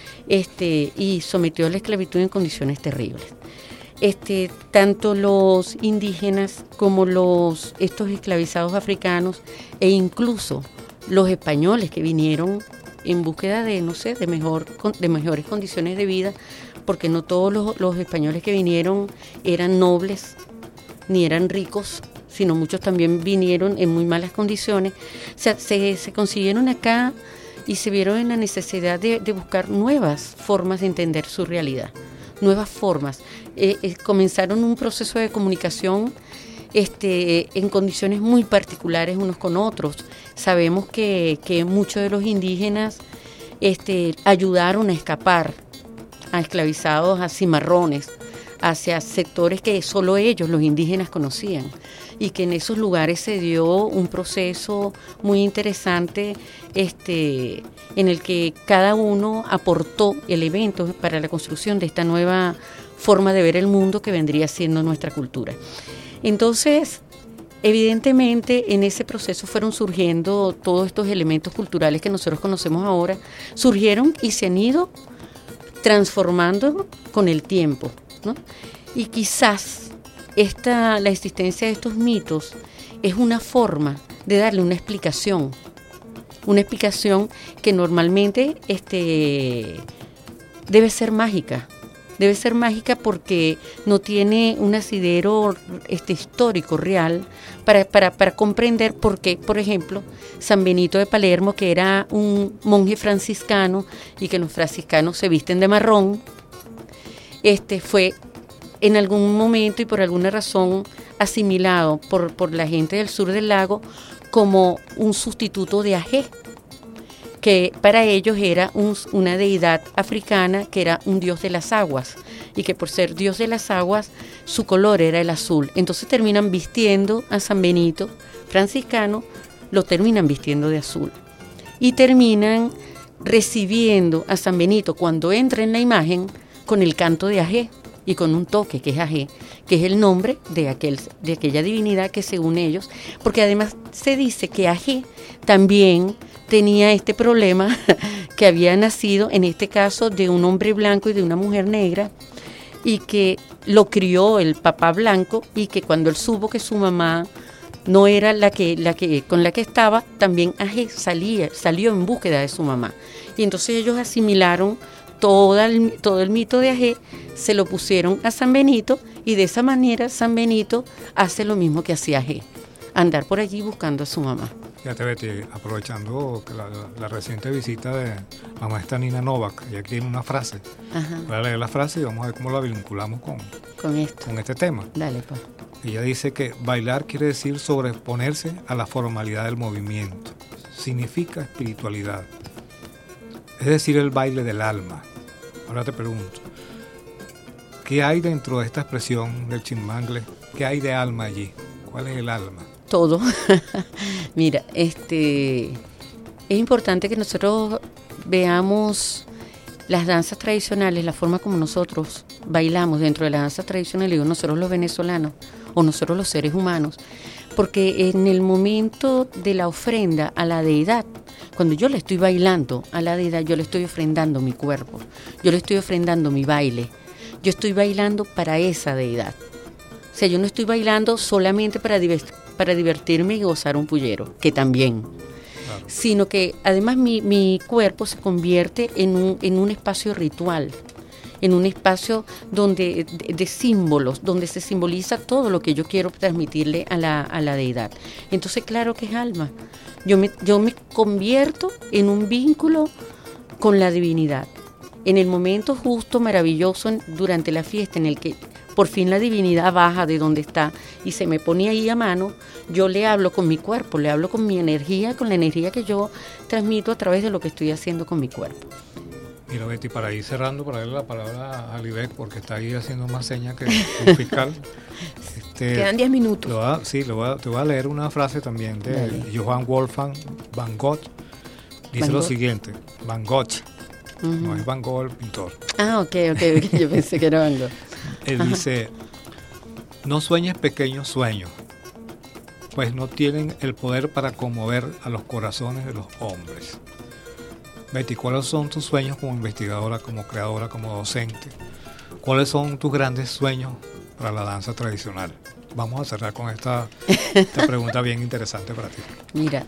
este, y sometidos a la esclavitud en condiciones terribles. Este, tanto los indígenas como los estos esclavizados africanos e incluso los españoles que vinieron en búsqueda de, no sé, de mejor de mejores condiciones de vida, porque no todos los, los españoles que vinieron eran nobles ni eran ricos, sino muchos también vinieron en muy malas condiciones. O sea, se, se consiguieron acá y se vieron en la necesidad de, de buscar nuevas formas de entender su realidad, nuevas formas. Eh, eh, comenzaron un proceso de comunicación Este, en condiciones muy particulares unos con otros. Sabemos que, que muchos de los indígenas este, ayudaron a escapar a esclavizados, a cimarrones, hacia sectores que solo ellos, los indígenas, conocían, y que en esos lugares se dio un proceso muy interesante este, en el que cada uno aportó elementos para la construcción de esta nueva forma de ver el mundo que vendría siendo nuestra cultura. Entonces, evidentemente, en ese proceso fueron surgiendo todos estos elementos culturales que nosotros conocemos ahora, surgieron y se han ido transformando con el tiempo, ¿no? Y quizás esta, la existencia de estos mitos es una forma de darle una explicación, una explicación que normalmente este, debe ser mágica. Debe ser mágica porque no tiene un asidero este, histórico real para, para, para comprender por qué, por ejemplo, San Benito de Palermo, que era un monje franciscano y que los franciscanos se visten de marrón, este, fue en algún momento y por alguna razón asimilado por, por la gente del sur del lago como un sustituto de Agé, que para ellos era un, una deidad africana que era un dios de las aguas, y que por ser dios de las aguas su color era el azul. Entonces terminan vistiendo a San Benito franciscano, lo terminan vistiendo de azul, y terminan recibiendo a San Benito cuando entra en la imagen con el canto de Agé y con un toque que es Agé, que es el nombre de, aquel, de aquella divinidad que según ellos, porque además se dice que Agé también tenía este problema que había nacido, en este caso, de un hombre blanco y de una mujer negra, y que lo crió el papá blanco, y que cuando él supo que su mamá no era la que, la que con la que estaba, también Agé salía, salió en búsqueda de su mamá. Y entonces ellos asimilaron todo el, todo el mito de Agé, se lo pusieron a San Benito, y de esa manera San Benito hace lo mismo que hacía Agé, andar por allí buscando a su mamá. Fíjate, Betty, aprovechando la, la, la reciente visita de la maestra Nina Novak, ella tiene una frase. Ajá. Voy a leer la frase y vamos a ver cómo la vinculamos con, con, esto. con este tema. Dale, pues. Ella dice que bailar quiere decir sobreponerse a la formalidad del movimiento. Significa espiritualidad. Es decir, el baile del alma. Ahora te pregunto, ¿qué hay dentro de esta expresión del chimbangle? ¿Qué hay de alma allí? ¿Cuál es el alma? Todo. Mira, este es importante que nosotros veamos las danzas tradicionales, la forma como nosotros bailamos dentro de las danzas tradicionales, digo nosotros los venezolanos o nosotros los seres humanos, porque en el momento de la ofrenda a la deidad, cuando yo le estoy bailando a la deidad, yo le estoy ofrendando mi cuerpo, yo le estoy ofrendando mi baile, yo estoy bailando para esa deidad. O sea, yo no estoy bailando solamente para, divert- para divertirme y gozar un pullero, que también, claro, sino que además mi, mi cuerpo se convierte en un, en un espacio ritual, en un espacio donde de, de símbolos, donde se simboliza todo lo que yo quiero transmitirle a la, a la deidad. Entonces, claro que es alma. Yo me, yo me convierto en un vínculo con la divinidad. En el momento justo, maravilloso, durante la fiesta, en el que por fin la divinidad baja de donde está y se me pone ahí a mano, yo le hablo con mi cuerpo, le hablo con mi energía, con la energía que yo transmito a través de lo que estoy haciendo con mi cuerpo. Mira, Betty, para ir cerrando, para darle la palabra a Libet, porque está ahí haciendo más señas que un fiscal. Este, Quedan diez minutos. Lo va, sí, lo va, te voy a leer una frase también de Dale. Johann Wolfgang Van Gogh. Dice Van lo Gogh. siguiente, Van Gogh, uh-huh. no es Van Gogh el pintor. Ah, ok, ok, yo pensé que era Van Gogh. Él Ajá. dice, no sueñes pequeños sueños, pues no tienen el poder para conmover a los corazones de los hombres. Betty, ¿cuáles son tus sueños como investigadora, como creadora, como docente? ¿Cuáles son tus grandes sueños para la danza tradicional? Vamos a cerrar con esta, esta pregunta bien interesante para ti. Mira,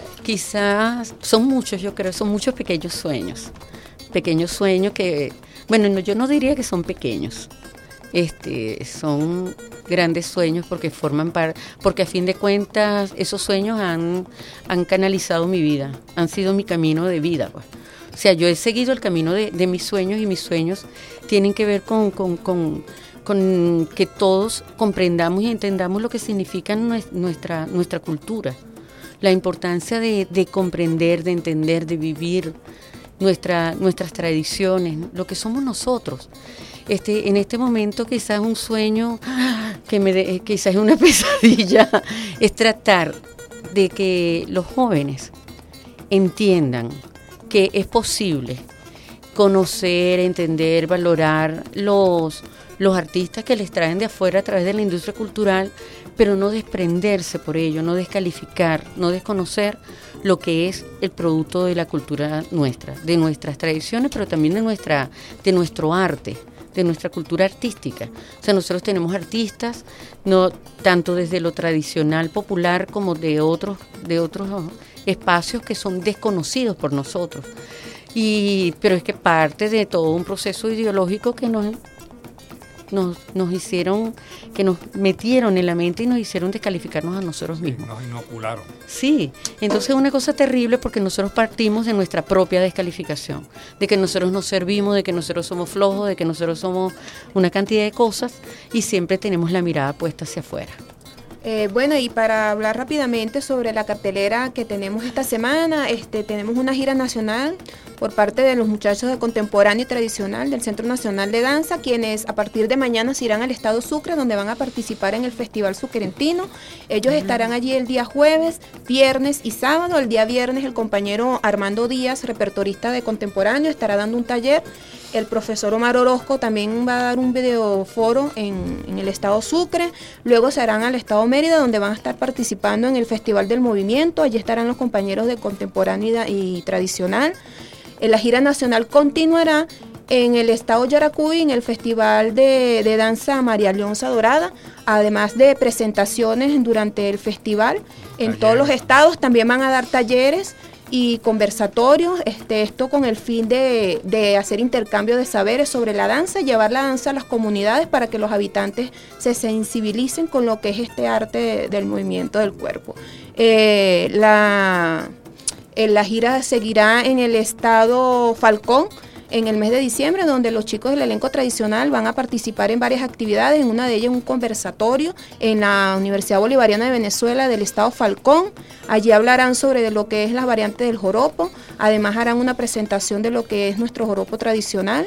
quizás son muchos, yo creo, son muchos pequeños sueños. Pequeños sueños que, bueno, no, yo no diría que son pequeños. Este, son grandes sueños porque forman parte, porque a fin de cuentas esos sueños han, han canalizado mi vida, han sido mi camino de vida, pues. O sea, yo he seguido el camino de, de mis sueños y mis sueños tienen que ver con, con, con, con que todos comprendamos y entendamos lo que significa nuestra, nuestra cultura, la importancia de, de comprender, de entender, de vivir nuestra, nuestras tradiciones, lo que somos nosotros. Este, en este momento quizás un sueño, que me de, quizás es una pesadilla, es tratar de que los jóvenes entiendan que es posible conocer, entender, valorar los, los artistas que les traen de afuera a través de la industria cultural, pero no desprenderse por ello, no descalificar, no desconocer lo que es el producto de la cultura nuestra, de nuestras tradiciones, pero también de nuestra, de nuestro arte, de nuestra cultura artística. O sea, nosotros tenemos artistas, no tanto desde lo tradicional popular como de otros, de otros espacios que son desconocidos por nosotros. Y, pero es que parte de todo un proceso ideológico que nos, nos, nos hicieron, que nos metieron en la mente y nos hicieron descalificarnos a nosotros mismos. Nos inocularon. Sí, entonces es una cosa terrible porque nosotros partimos de nuestra propia descalificación, de que nosotros nos servimos, de que nosotros somos flojos, de que nosotros somos una cantidad de cosas y siempre tenemos la mirada puesta hacia afuera. Eh, bueno, y para hablar rápidamente sobre la cartelera que tenemos esta semana, este, tenemos una gira nacional por parte de los muchachos de contemporáneo y tradicional del Centro Nacional de Danza, quienes a partir de mañana se irán al estado Sucre, donde van a participar en el Festival Sucrentino. Ellos uh-huh. estarán allí el día jueves, viernes y sábado. El día viernes el compañero Armando Díaz, repertorista de contemporáneo, estará dando un taller. El profesor Omar Orozco también va a dar un videoforo en, en el estado Sucre. Luego se harán al estado Mérida, donde van a estar participando en el Festival del Movimiento. Allí estarán los compañeros de contemporáneo y tradicional. En la gira nacional continuará en el estado Yaracuy, en el Festival de, de Danza María Leonza Dorada, además de presentaciones durante el festival. En talleres. Todos los estados también van a dar talleres y conversatorios, este, esto con el fin de, de hacer intercambio de saberes sobre la danza, llevar la danza a las comunidades para que los habitantes se sensibilicen con lo que es este arte de, del movimiento del cuerpo. Eh, la, eh, la gira seguirá en el estado Falcón en el mes de diciembre, donde los chicos del elenco tradicional van a participar en varias actividades, en una de ellas un conversatorio en la Universidad Bolivariana de Venezuela del estado Falcón. Allí hablarán sobre lo que es la variante del joropo, además harán una presentación de lo que es nuestro joropo tradicional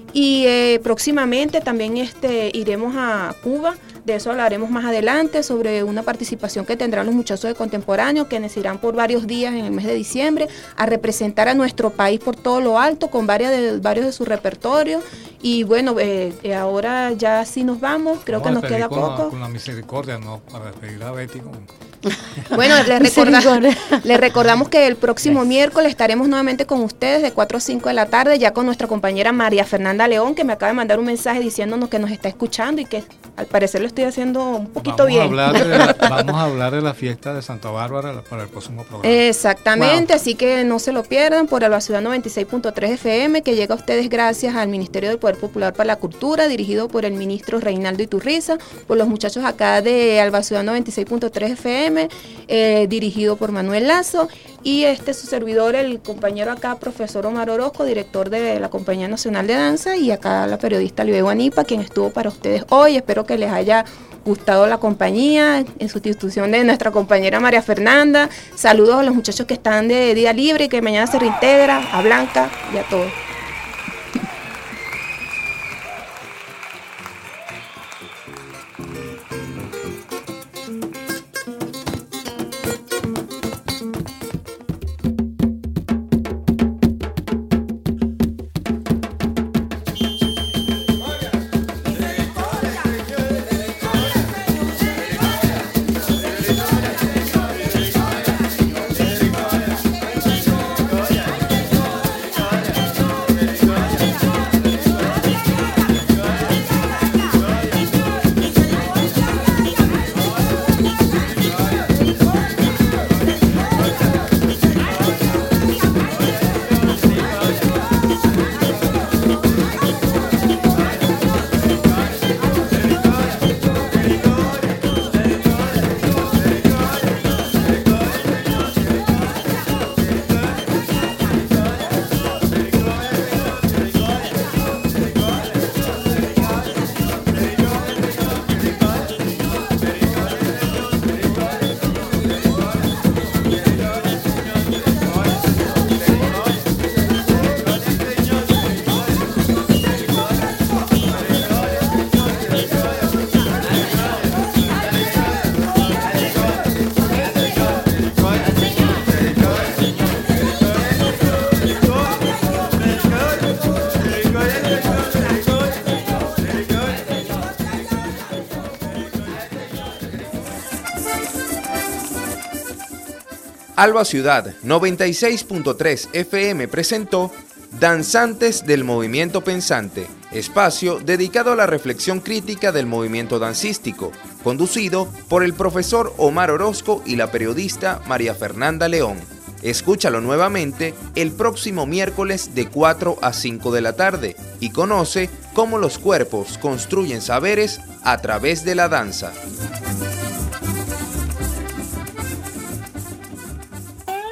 y eh, próximamente también este, iremos a Cuba. De eso hablaremos más adelante, sobre una participación que tendrán los muchachos de contemporáneo, quienes irán por varios días en el mes de diciembre a representar a nuestro país por todo lo alto, con varias de, varios de sus repertorios. Y bueno, eh, eh, ahora ya sí nos vamos, creo vamos que nos queda con poco. La, con la misericordia, ¿no? Para despedir a Betty. Con... Bueno, les, recorda, les recordamos que el próximo yes. miércoles estaremos nuevamente con ustedes de cuatro a cinco de la tarde, ya con nuestra compañera María Fernanda León, que me acaba de mandar un mensaje diciéndonos que nos está escuchando y que al parecer lo estoy haciendo un poquito vamos bien. A hablar de la, vamos a hablar de la fiesta de Santa Bárbara para el próximo programa. Exactamente, wow. Así que no se lo pierdan por Alba Ciudad noventa y seis punto tres F M, que llega a ustedes gracias al Ministerio del Poder Popular para la Cultura, dirigido por el ministro Reinaldo Iturriza, por los muchachos acá de Alba Ciudad noventa y seis punto tres F M, eh, dirigido por Manuel Lazo, y este su servidor, el compañero acá, profesor Omar Orozco, director de la Compañía Nacional de Danza, y acá la periodista Libe Guanipa, quien estuvo para ustedes hoy. Espero que les haya gustado la compañía, en sustitución de nuestra compañera María Fernanda. Saludos a los muchachos que están de día libre y que mañana se reintegra, a Blanca y a todos. Alba Ciudad noventa y seis punto tres F M presentó Danzantes del Movimiento Pensante, espacio dedicado a la reflexión crítica del movimiento dancístico, conducido por el profesor Omar Orozco y la periodista María Fernanda León. Escúchalo nuevamente el próximo miércoles de cuatro a cinco de la tarde y conoce cómo los cuerpos construyen saberes a través de la danza.